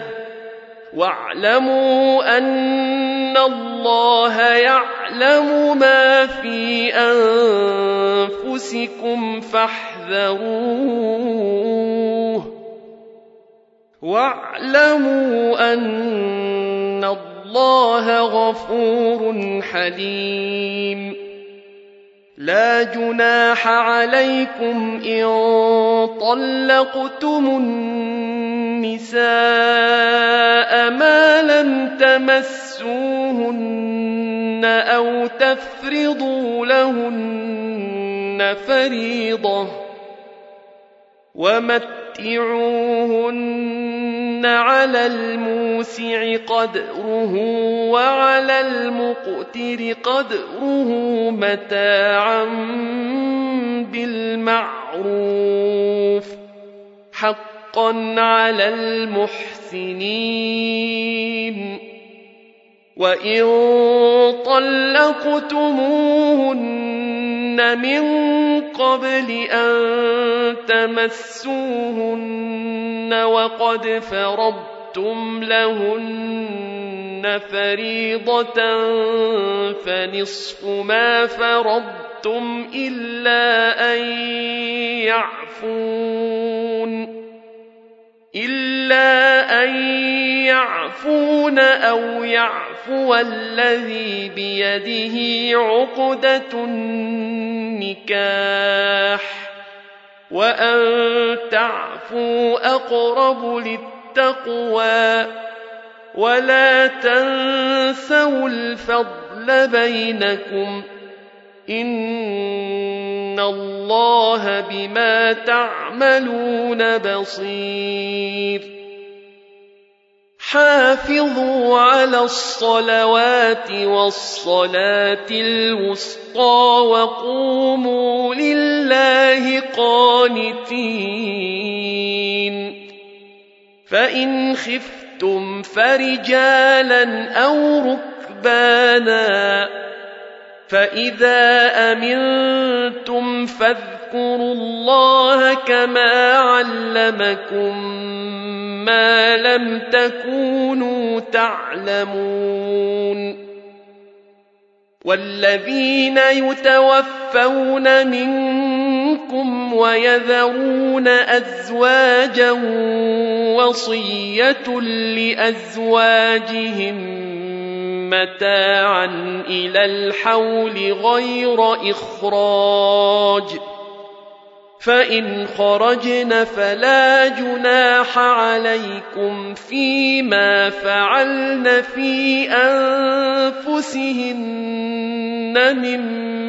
واعلموا أن الله يعلم ما في أنفسكم فاحذروه واعلموا أن الله غفور حليم لا جناح عليكم إن طلقتم النساء ما لم تمسوهن أو تفرضوا لهن فريضة ومتعوهن على الموسع قدره وعلى المقتر قدره متاعا بالمعروف حقا على المحسنين وإن طلقتموهن من قبل أن تمسوهن وقد فرضتم لهن فريضة فنصف ما فرضتم إلا أن يعفون أو يعفو الذي بيده عقدة النكاح وأن تعفوا أقرب للتقوى ولا تنسوا الفضل بينكم إن الله بما تعملون بصير حافظوا على الصلوات والصلاة الوسطى وقوموا لله قانتين فإن خفتم فرجالا أو ركبانا فإذا أمنتم فاذكروا الله كما علمكم ما لم تكونوا تعلمون والذين يتوفون منكم ويذرون أزواجا وصية لأزواجهم متاعا إلى الحول غير إخراج فإن خرجن فلا جناح عليكم فيما فعلن في أنفسهن من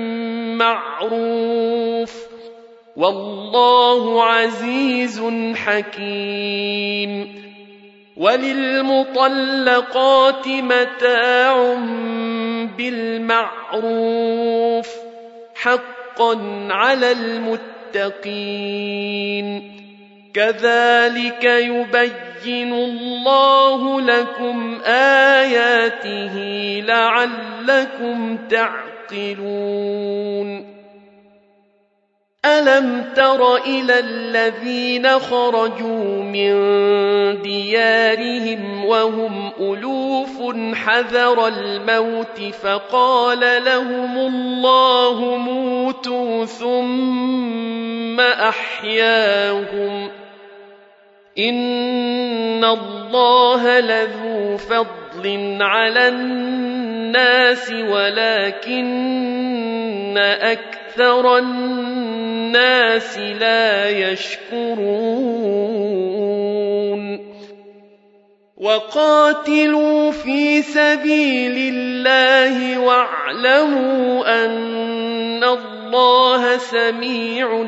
معروف والله عزيز حكيم وللمطلقات متاع بالمعروف حقا على المتقين كذلك يبين الله لكم آياته لعلكم تعقلون ألم تر إلى الذين خرجوا من ديارهم وهم ألوف حذر الموت فقال لهم الله موتوا ثم أحياهم إن الله لذو فضل على الناس ولكن أكثر الناس لا يشكرون وقاتلوا في سبيل الله واعلموا أن الله الله سميع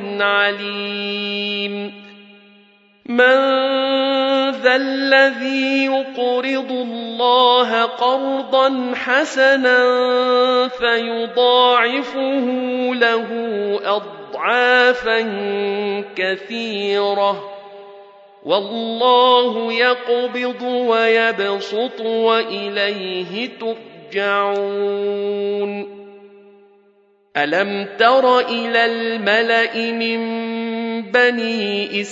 عليم من ذا الذي يقرض الله قرضا حسنا فيضاعفه له أضعافا كثيرة والله يقبض ويبسط وإليه ترجعون ألم تر إلى الملأ من بني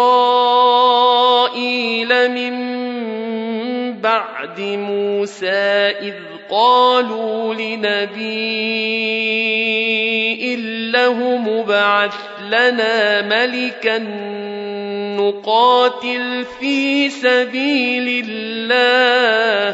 إسرائيل من بعد موسى إذ قالوا لنبي له مبعث لنا ملكا نقاتل في سبيل الله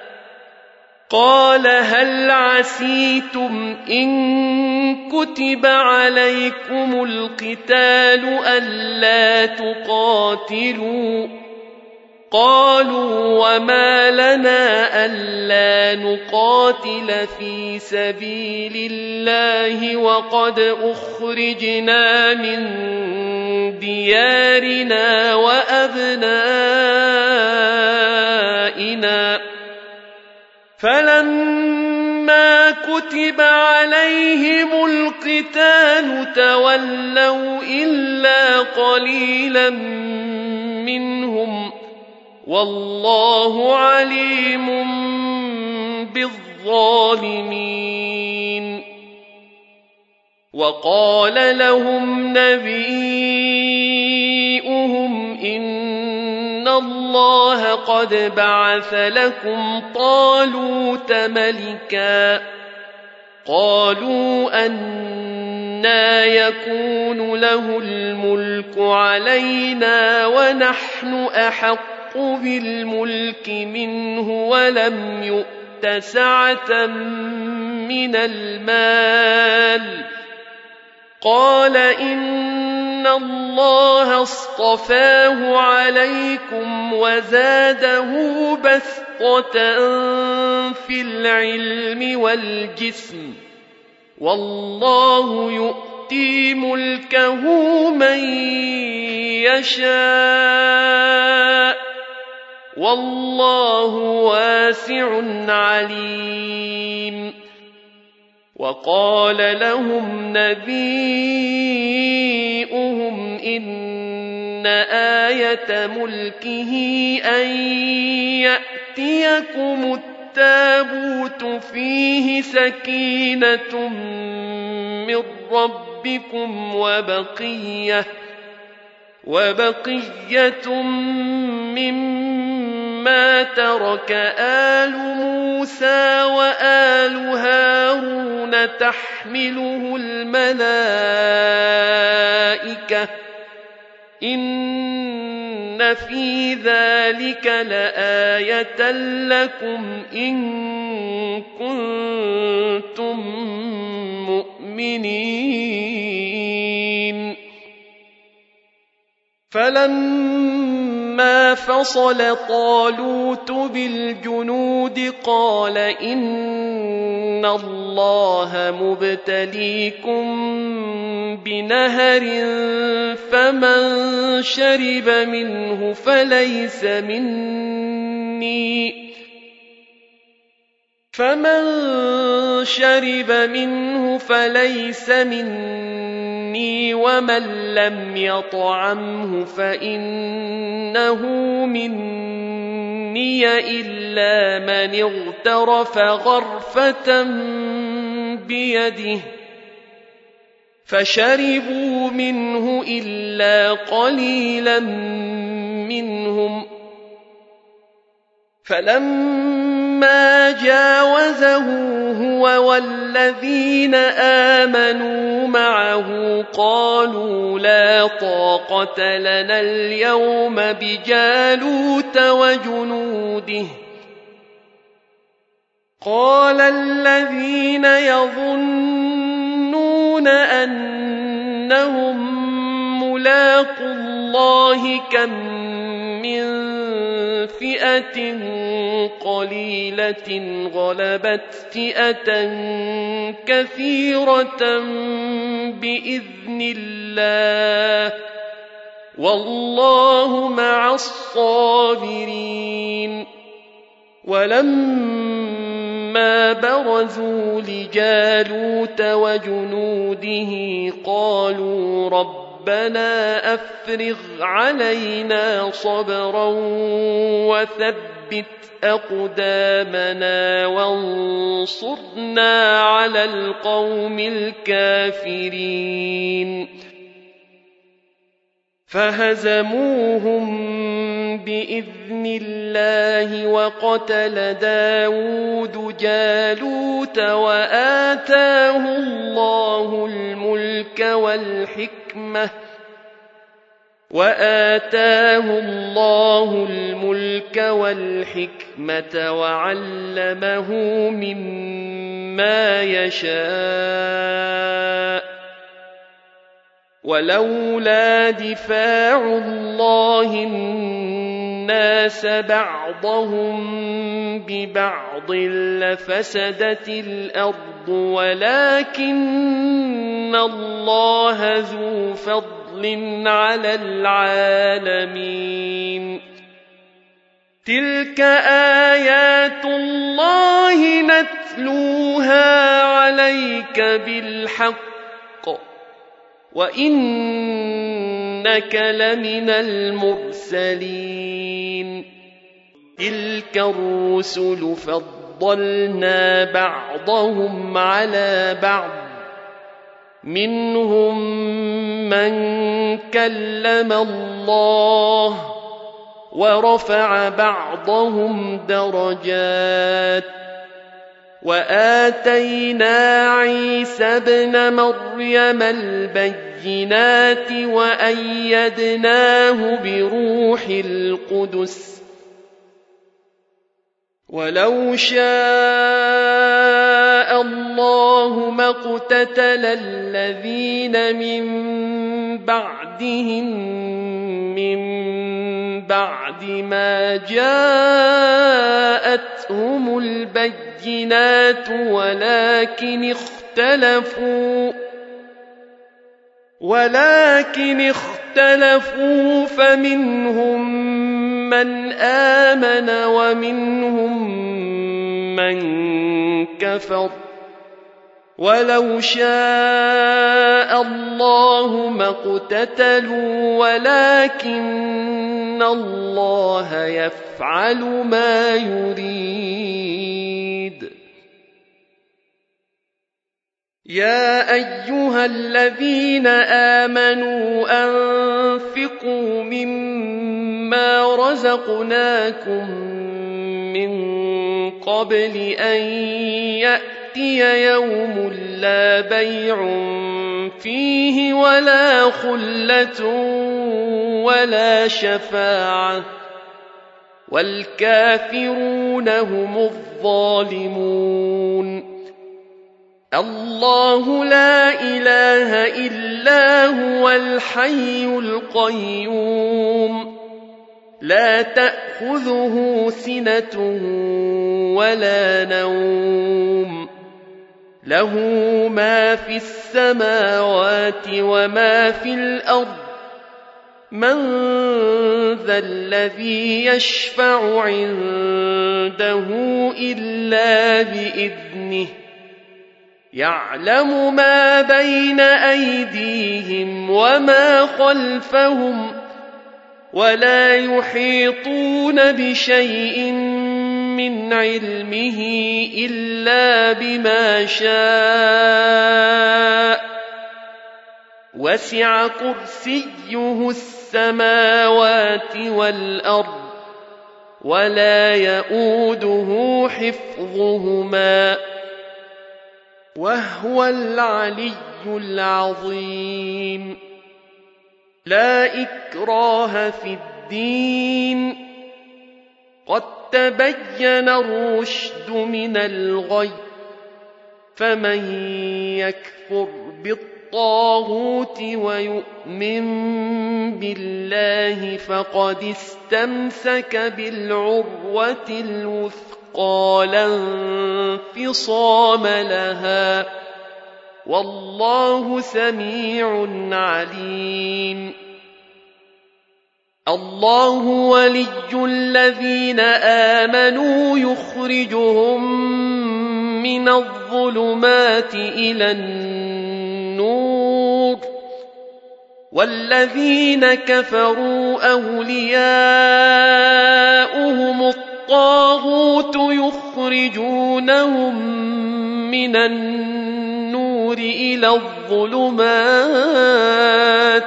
قال هل عسيتم إن كتب عليكم القتال ألا تقاتلوا قالوا وما لنا ألا نقاتل في سبيل الله وقد أخرجنا من ديارنا وأبنائنا فلما كتب عليهم القتال تولوا إلا قليلا منهم والله عليم بالظالمين وقال لهم نبيؤهم إن الله قد بعث لكم طالوت ملكا قالوا أنى يكون له الملك علينا ونحن أحق بالملك منه ولم يؤت سعة من المال قال إن الله اصطفاه عليكم وزاده بسطة في العلم والجسم والله يؤتي ملكه من يشاء والله واسع عليم وقال لهم نبيؤهم إن آية ملكه أن يأتيكم التابوت فيه سكينة من ربكم وبقية مما ترك آل موسى وآل هارون تحمله الملائكة إن في ذلك لآية لكم إن كنتم مؤمنين فلما فصل طالوت بالجنود قال إن الله مبتليكم بنهر فمن شرب منه فليس مني ومن لم يطعمه فإنه مني إلا من اغترف غرفة بيده فشربوا منه إلا قليلا منهم فلما جاوزه هو والذين آمنوا معه قالوا لا طاقة لنا اليوم بجالوت وجنوده قال الذين يظنون أنهم ملاقو الله كم من فئة قليلة غلبت فئة كثيرة بإذن الله والله مع الصابرين ولما برزوا لجالوت وجنوده قالوا ربنا أفرغ علينا صبرا وثبت أقدامنا وانصرنا على القوم الكافرين فهزموهم بإذن الله وقتل داود جالوت وآتاه الله الملك والحكمة وعلمه مما يشاء ولولا دفاع الله الناس بعضهم ببعض لفسدت الأرض ولكن الله ذو فضل على العالمين تلك آيات الله نتلوها عليك بالحق وإنك لمن المرسلين تلك الرسل فضلنا بعضهم على بعض منهم من كلم الله ورفع بعضهم درجات وآتينا عيسى ابن مريم البينات وأيدناه بروح القدس ولو شاء الله ما اقتتل الذين من بعدهم من بعد ما جاءتهم البينات ولكن اختلفوا فمنهم من آمن ومنهم من كفر ولو شاء الله ما اقتتلوا ولكن الله يفعل ما يريد يا أيها الذين آمنوا أنفقوا مما رزقناكم من قبل أن يأتي يوم لا بيع فيه ولا خلة ولا شفاعة والكافرون هم الظالمون الله لا إله إلا هو الحي القيوم لا تأخذه سنة ولا نوم له ما في السماوات وما في الأرض من ذا الذي يشفع عنده إلا بإذنه يعلم ما بين أيديهم وما خلفهم ولا يحيطون بشيء من علمه إلا بما شاء وسع كرسيه السماوات والأرض ولا يؤوده حفظهما وهو العلي العظيم لا إكراه في الدين قد تبين الرشد من الغي فمن يكفر بالطاغوت بالطاغوت ويؤمن بالله فقد استمسك بالعروة الوثقى لا انفصام لها والله سميع عليم. الله ولي الذين آمنوا يخرجهم من الظلمات إلى النور والذين كفروا أولياؤهم الطاغوت يخرجونهم من النور إلى الظلمات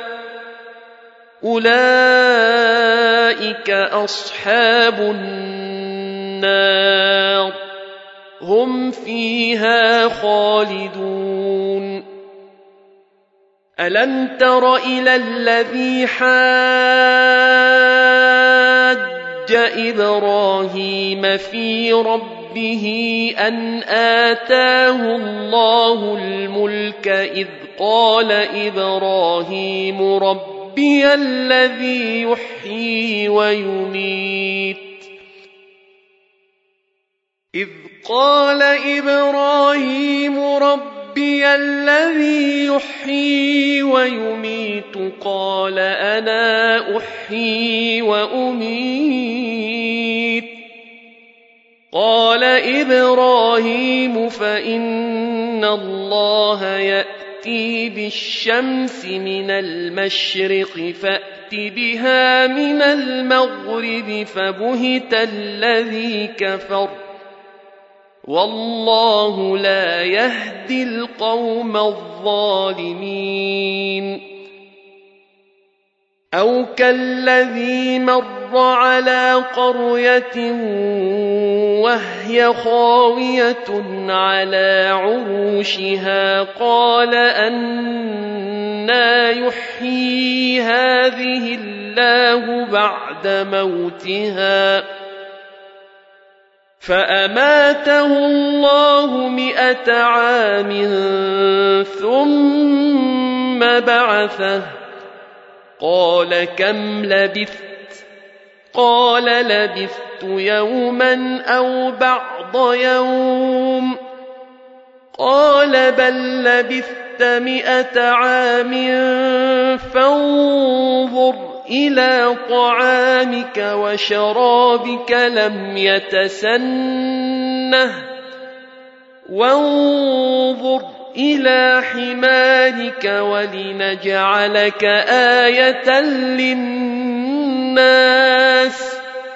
أولئك أصحاب النار هم فيها خالدون. ألم تر إلى الذي حاج إبراهيم في ربه أن آتاه الله الملك إذ قال إبراهيم ربي الذي يحيي ويميت إذ قال إبراهيم ربي الذي يحيي ويميت قال أنا أحيي وأميت قال إبراهيم فإن الله يأتي بالشمس من المشرق فأت بها من المغرب فبهت الذي كفر والله لا يهدي القوم الظالمين. أو كالذي مر على قرية وهي خاوية على عروشها قال أنى يحيي هذه الله بعد موتها فأماته الله 100 عام ثم بعثه قال كم لبثت قال لبثت يوما أو بعض يوم قال بل لبثت 100 عام فانظر إلى طعامك وشرابك لم يتسنه وانظر إلى حمارك ولنجعلك آية للناس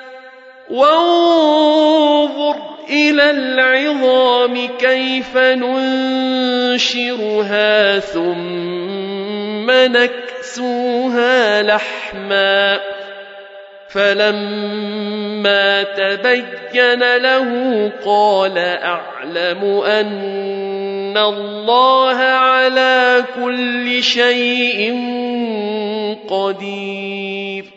وانظر إلى العظام كيف ننشرها ثم نكسوها لحما فلما تبين له قال أعلم أن الله على كل شيء قدير.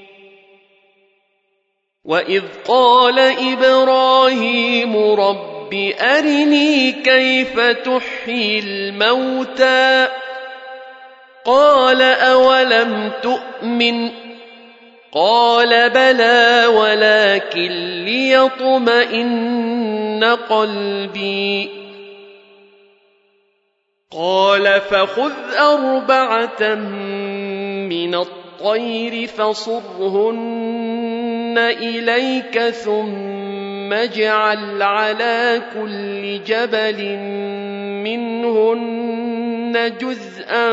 وإذ قال إبراهيم رب أرني كيف تحيي الموتى قال أولم تؤمن قال بلى ولكن ليطمئن قلبي قال فخذ 4 من الطير فصرهن إليك ثم اجعل على كل جبل منهن جزءا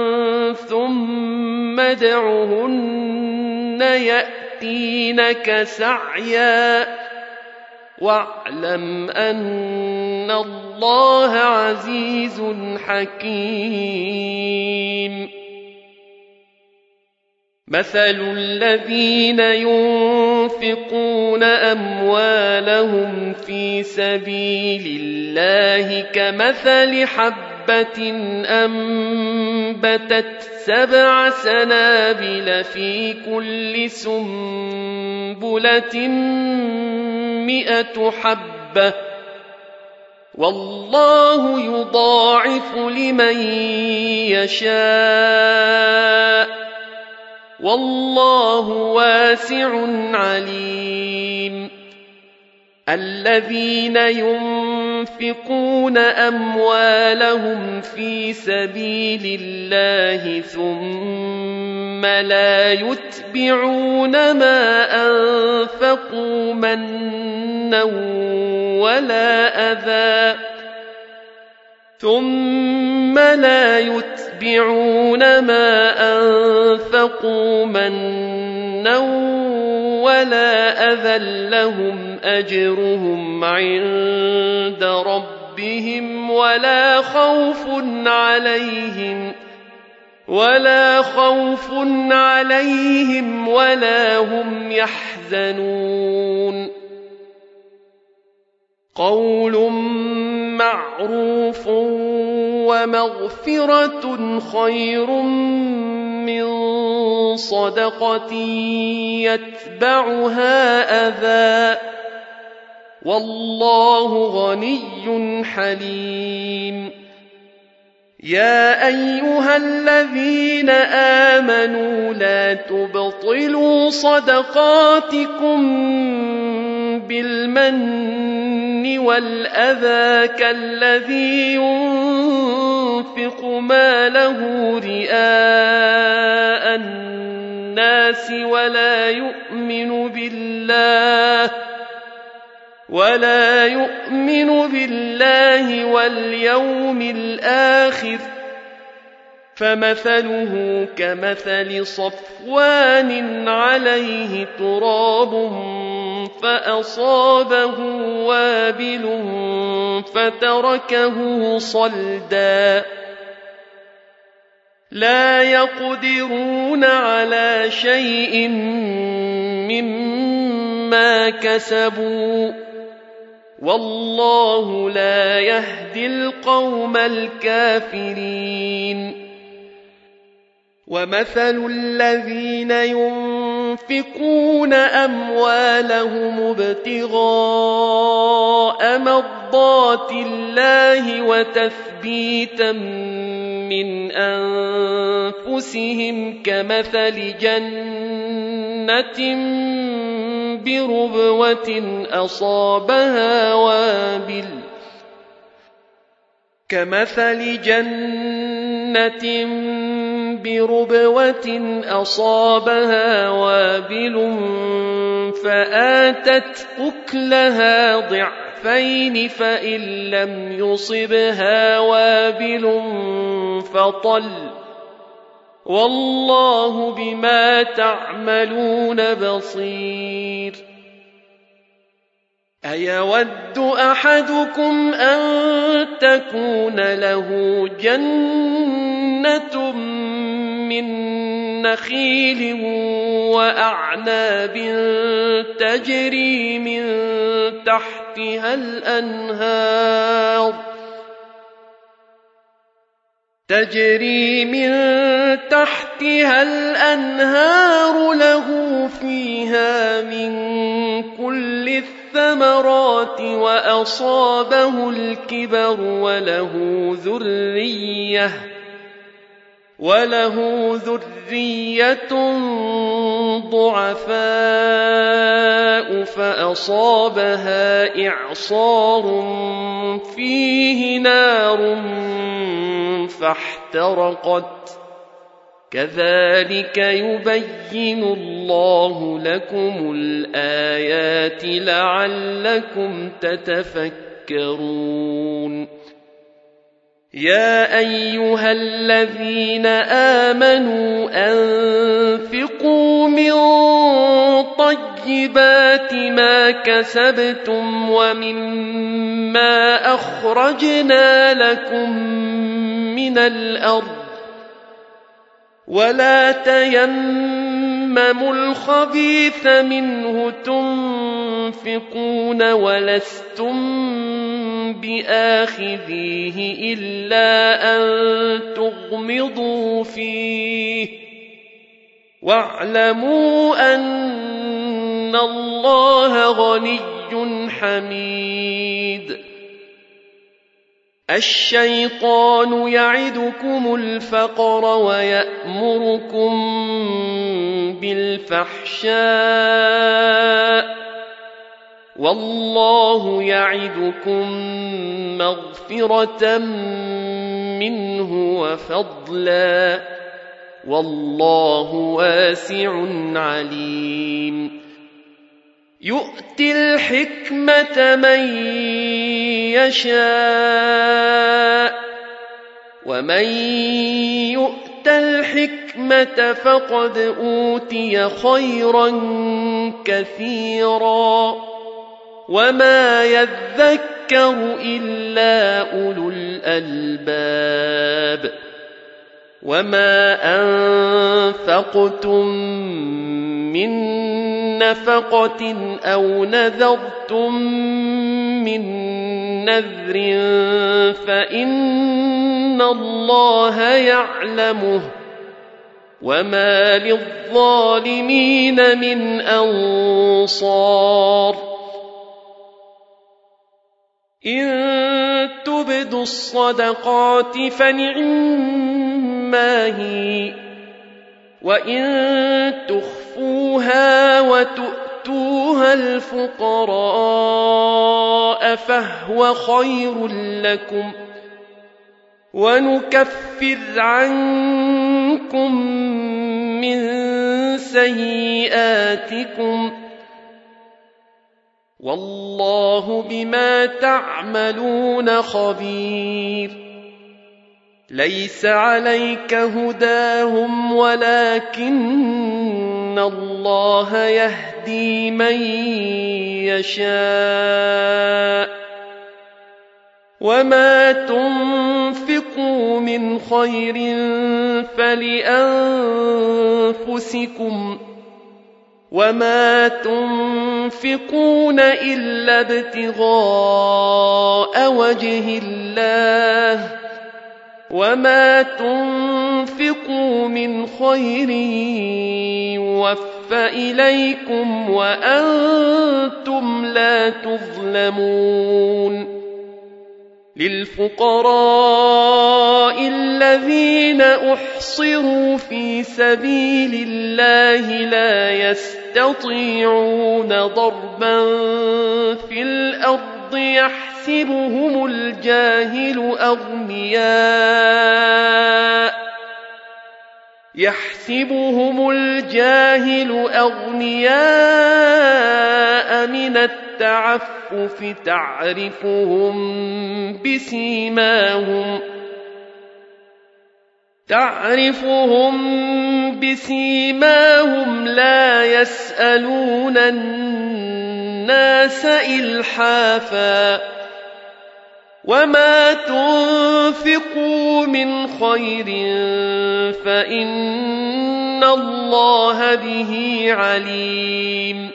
ثم ادعهن يأتينك سعيا واعلم أن الله عزيز حكيم. مثل الذين ينفقون أموالهم في سبيل الله كمثل حبة أنبتت 7 سنابل في كل سنبلة 100 حبة والله يضاعف لمن يشاء والله واسع عليم الذين ينفقون أموالهم في سبيل الله ثم لا يتبعون ما أنفقوا منا ولا أذى لهم أجرهم عند ربهم ولا خوف عليهم ولا هم يحزنون قول معروف ومغفرة خير من صدقة يتبعها أذى والله غني حليم يا أيها الذين آمنوا لا تبطلوا صدقاتكم بالمن والأذى كالذي ينفق ماله رئاء الناس ولا يؤمن بالله واليوم الآخر فمثله كمثل صفوان عليه تراب فأصابه وابل فتركه صلدا لا يقدرون على شيء مما كسبوا والله لا يهدي القوم الكافرين ومثل الذين ينفقون أموالهم ابتغاء مرضات الله وتثبيتا من أنفسهم كمثل جنة بربوة أصابها وابل فآتت أكلها ضعفين فإن لم يصبها وابل فطل والله بما تعملون بصير أيود أحدكم أن تكون له جنة من نخيل وأعناب تجري من تحتها الأنهار له فيها من كل الثمرات وأصابه الكبر وله ذرية ضعفاء فأصابها إعصار فيه نار فاحترقت كذلك يبين الله لكم الآيات لعلكم تتفكرون يا أيها الذين آمنوا أنفقوا من طيبات ما كسبتم ومما أخرجنا لكم من الأرض ولا تيمموا الخبيث منه تنفقون ولستم بآخذيه إلا أن تغمضوا فيه واعلموا أن الله غني حميد الشيطان يعدكم الفقر ويأمركم بالفحشاء والله يعدكم مغفرة منه وفضلا والله واسع عليم يؤتي الحكمة من يشاء ومن يؤت الحكمة فقد أوتي خيرا كثيرا وما يذكر إلا أولو الألباب وما أنفقتم من نفقة أو نذرتم من نذر فإن الله يعلمه وما للظالمين من أنصار إن تبدوا الصدقات فنعما هي وإن تخفوها وتؤتوها الفقراء فهو خير لكم ونكفر عنكم من سيئاتكم والله بما تعملون خبير ليس عليك هداهم ولكن الله يهدي من يشاء وما تنفقوا من خير فلأنفسكم وما تنفقون إلا ابتغاء وجه الله وما تنفقوا من خير يوفى إليكم وأنتم لا تظلمون للفقراء الذين أحصروا في سبيل الله لا يستطيعون ضربا في الأرض يحسبهم الجاهل أغنياء من التعفف تعرفهم بسيماهم لا يسألون الناس إلحافا وما تنفقوا من خير فإن الله به عليم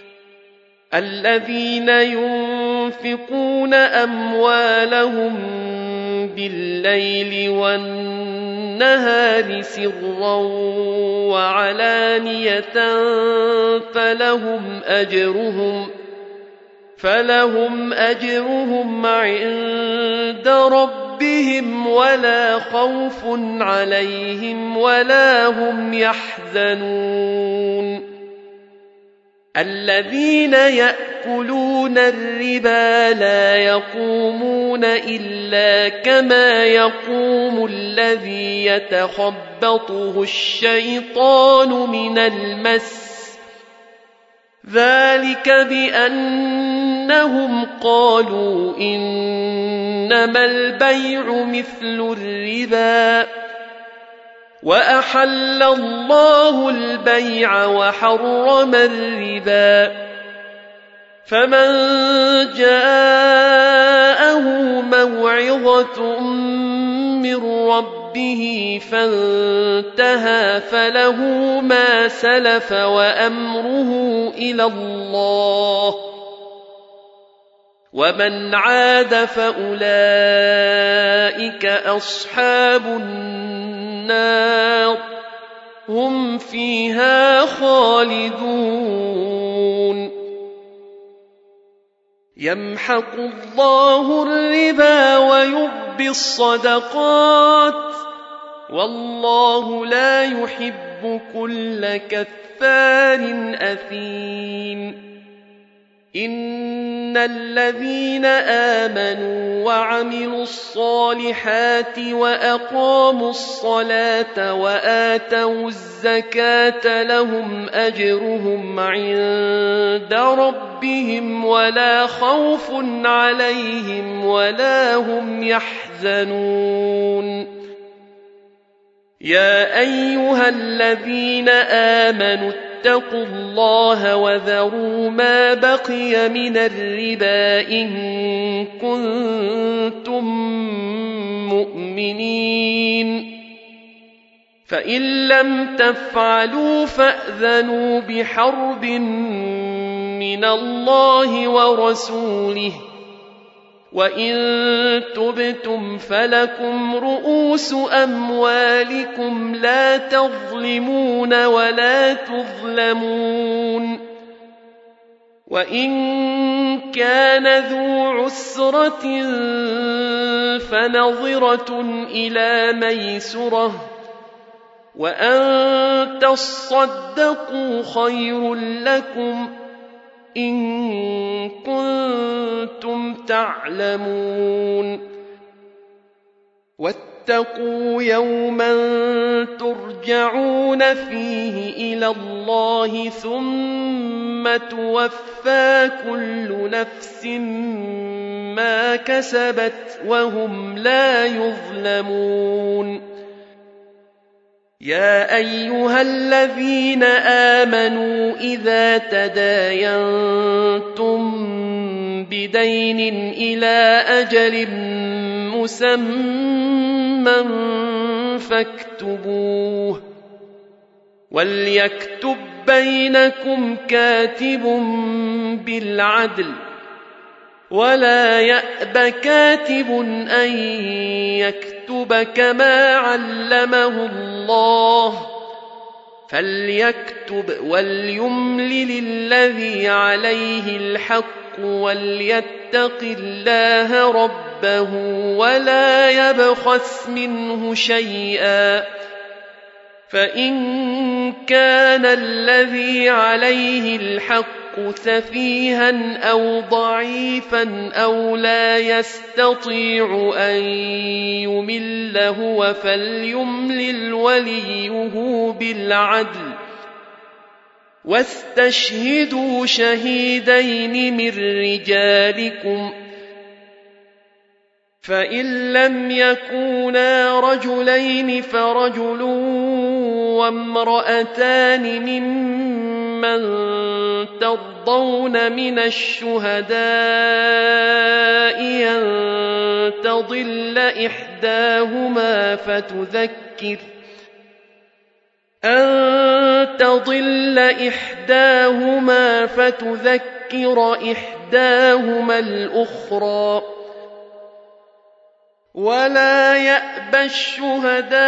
الذين ينفقون أموالهم بالليل والنهار سرا وعلانية فلهم أجرهم عند ربهم ولا خوف عليهم ولا هم يحزنون الذين يأكلون الربا لا يقومون إلا كما يقوم الذي يتخبطه الشيطان من المس ذلك بأنهم قالوا إنما البيع مثل الربا وأحل الله البيع وحرم الربا فمن جاءه موعظة من ربه فانتهى فله ما سلف وأمره إلى الله ومن عاد فأولئك أصحاب النار هم فيها خالدون يمحق الله الربا ويربي الصدقات والله لا يحب كل كفار أثيم إن الذين آمنوا وعملوا الصالحات وأقاموا الصلاة وآتوا الزكاة لهم أجرهم عند ربهم ولا خوف عليهم ولا هم يحزنون يا أيها الذين آمنوا اتقوا الله وذروا ما بقي من الربا إن كنتم مؤمنين فإن لم تفعلوا فأذنوا بحرب من الله ورسوله وإن تبتم فلكم رؤوس أموالكم لا تظلمون ولا تظلمون وإن كان ذو عسرة فنظرة إلى ميسرة وأن تصدقوا خير لكم إن كنتم تعلمون واتقوا يوما ترجعون فيه إلى الله ثم توفى كل نفس ما كسبت وهم لا يظلمون يا أيها الذين آمنوا إذا تداينتم بدين إلى أجل مسمى فاكتبوه وليكتب بينكم كاتب بالعدل ولا يأب كاتب أن يكتب كما علمه الله فليكتب وليملل الذي عليه الحق وليتق الله ربه ولا يبخس منه شيئا فإن كان الذي عليه الحق سفيها أو ضعيفا أو لا يستطيع أن يمل هو فليملل وليه بالعدل واستشهدوا شهيدين من رجالكم فإن لم يكونا رجلين فرجل وامرأتان ممن ترضون من الشهداء أن تضل إحداهما فتذكر إحداهما الأخرى ولا يأبى الشهداء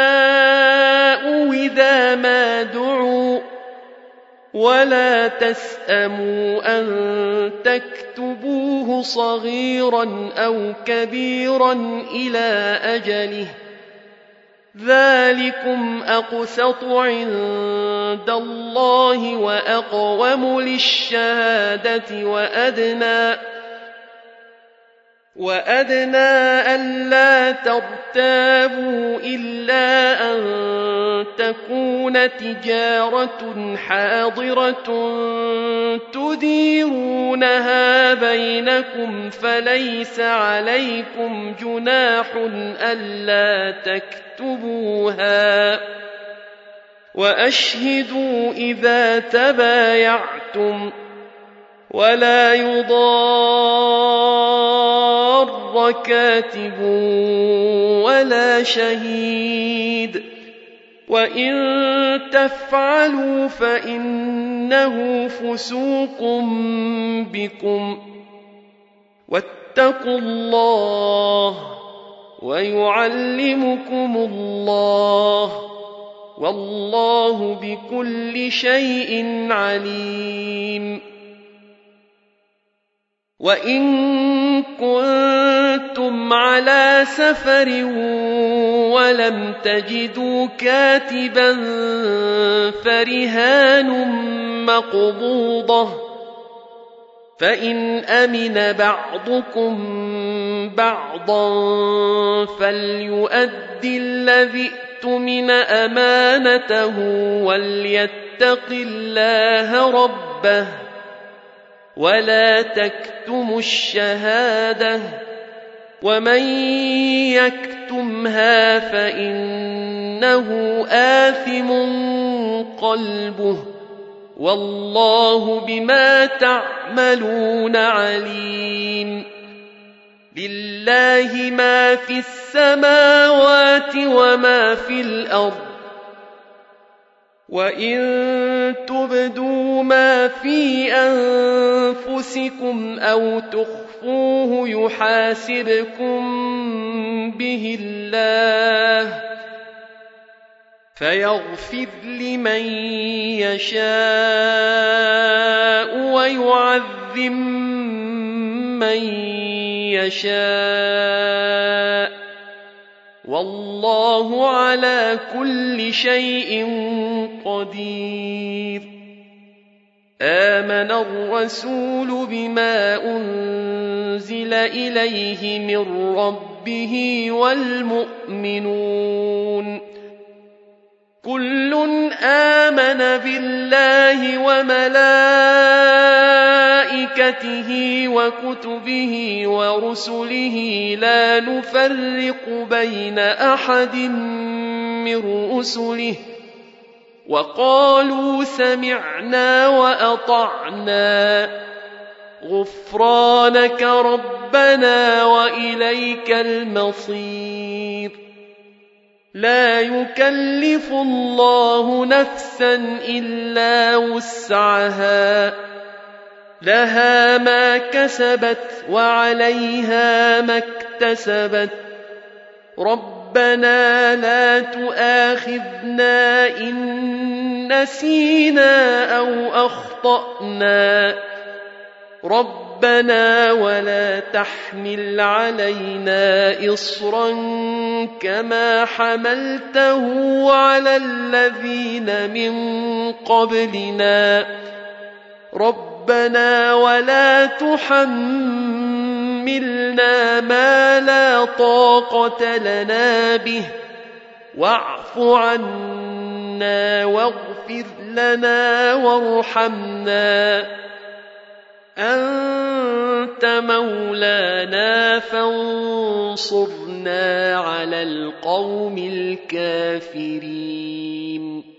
إذا ما دعوا ولا تسأموا أن تكتبوه صغيرا أو كبيرا إلى أجله ذلكم أقسط عند الله وأقوم للشهادة وأدنى ألا ترتابوا إلا أن تكون تجارة حاضرة تديرونها بينكم فليس عليكم جناح ألا تكتبوها وأشهدوا إذا تبايعتم ولا يضار كاتب ولا شهيد وإن تفعلوا فإنه فسوق بكم واتقوا الله ويعلمكم الله والله بكل شيء عليم وإن كنتم على سفر ولم تجدوا كاتبا فرهان مقبوضة فإن أمن بعضكم بعضا فليؤد الذي اؤتمن أمانته وليتق الله ربه ولا تكتموا الشهادة ومن يكتمها فإنه آثم قلبه والله بما تعملون عليم لله ما في السماوات وما في الأرض وإن تبدوا ما في أنفسكم أو تخفوه يحاسبكم به الله فيغفر لمن يشاء ويعذب من يشاء والله على كل شيء قدير آمن الرسول بما أنزل إليه من ربه والمؤمنون كل آمن بالله وملائكته وكتبه ورسله لا نفرق بين أحد من رسله وقالوا سمعنا وأطعنا غفرانك ربنا وإليك المصير لا يكلف الله نفسا إلا وسعها لها ما كسبت وعليها ما اكتسبت ربنا لا تؤاخذنا إن نسينا أو أخطأنا ربنا ولا تحمل علينا إصرا كما حملته على الذين من قبلنا ربنا ولا تحملنا ما لا طاقة لنا به واعف عنا واغفر لنا وارحمنا أنت مولانا فانصرنا على القوم الكافرين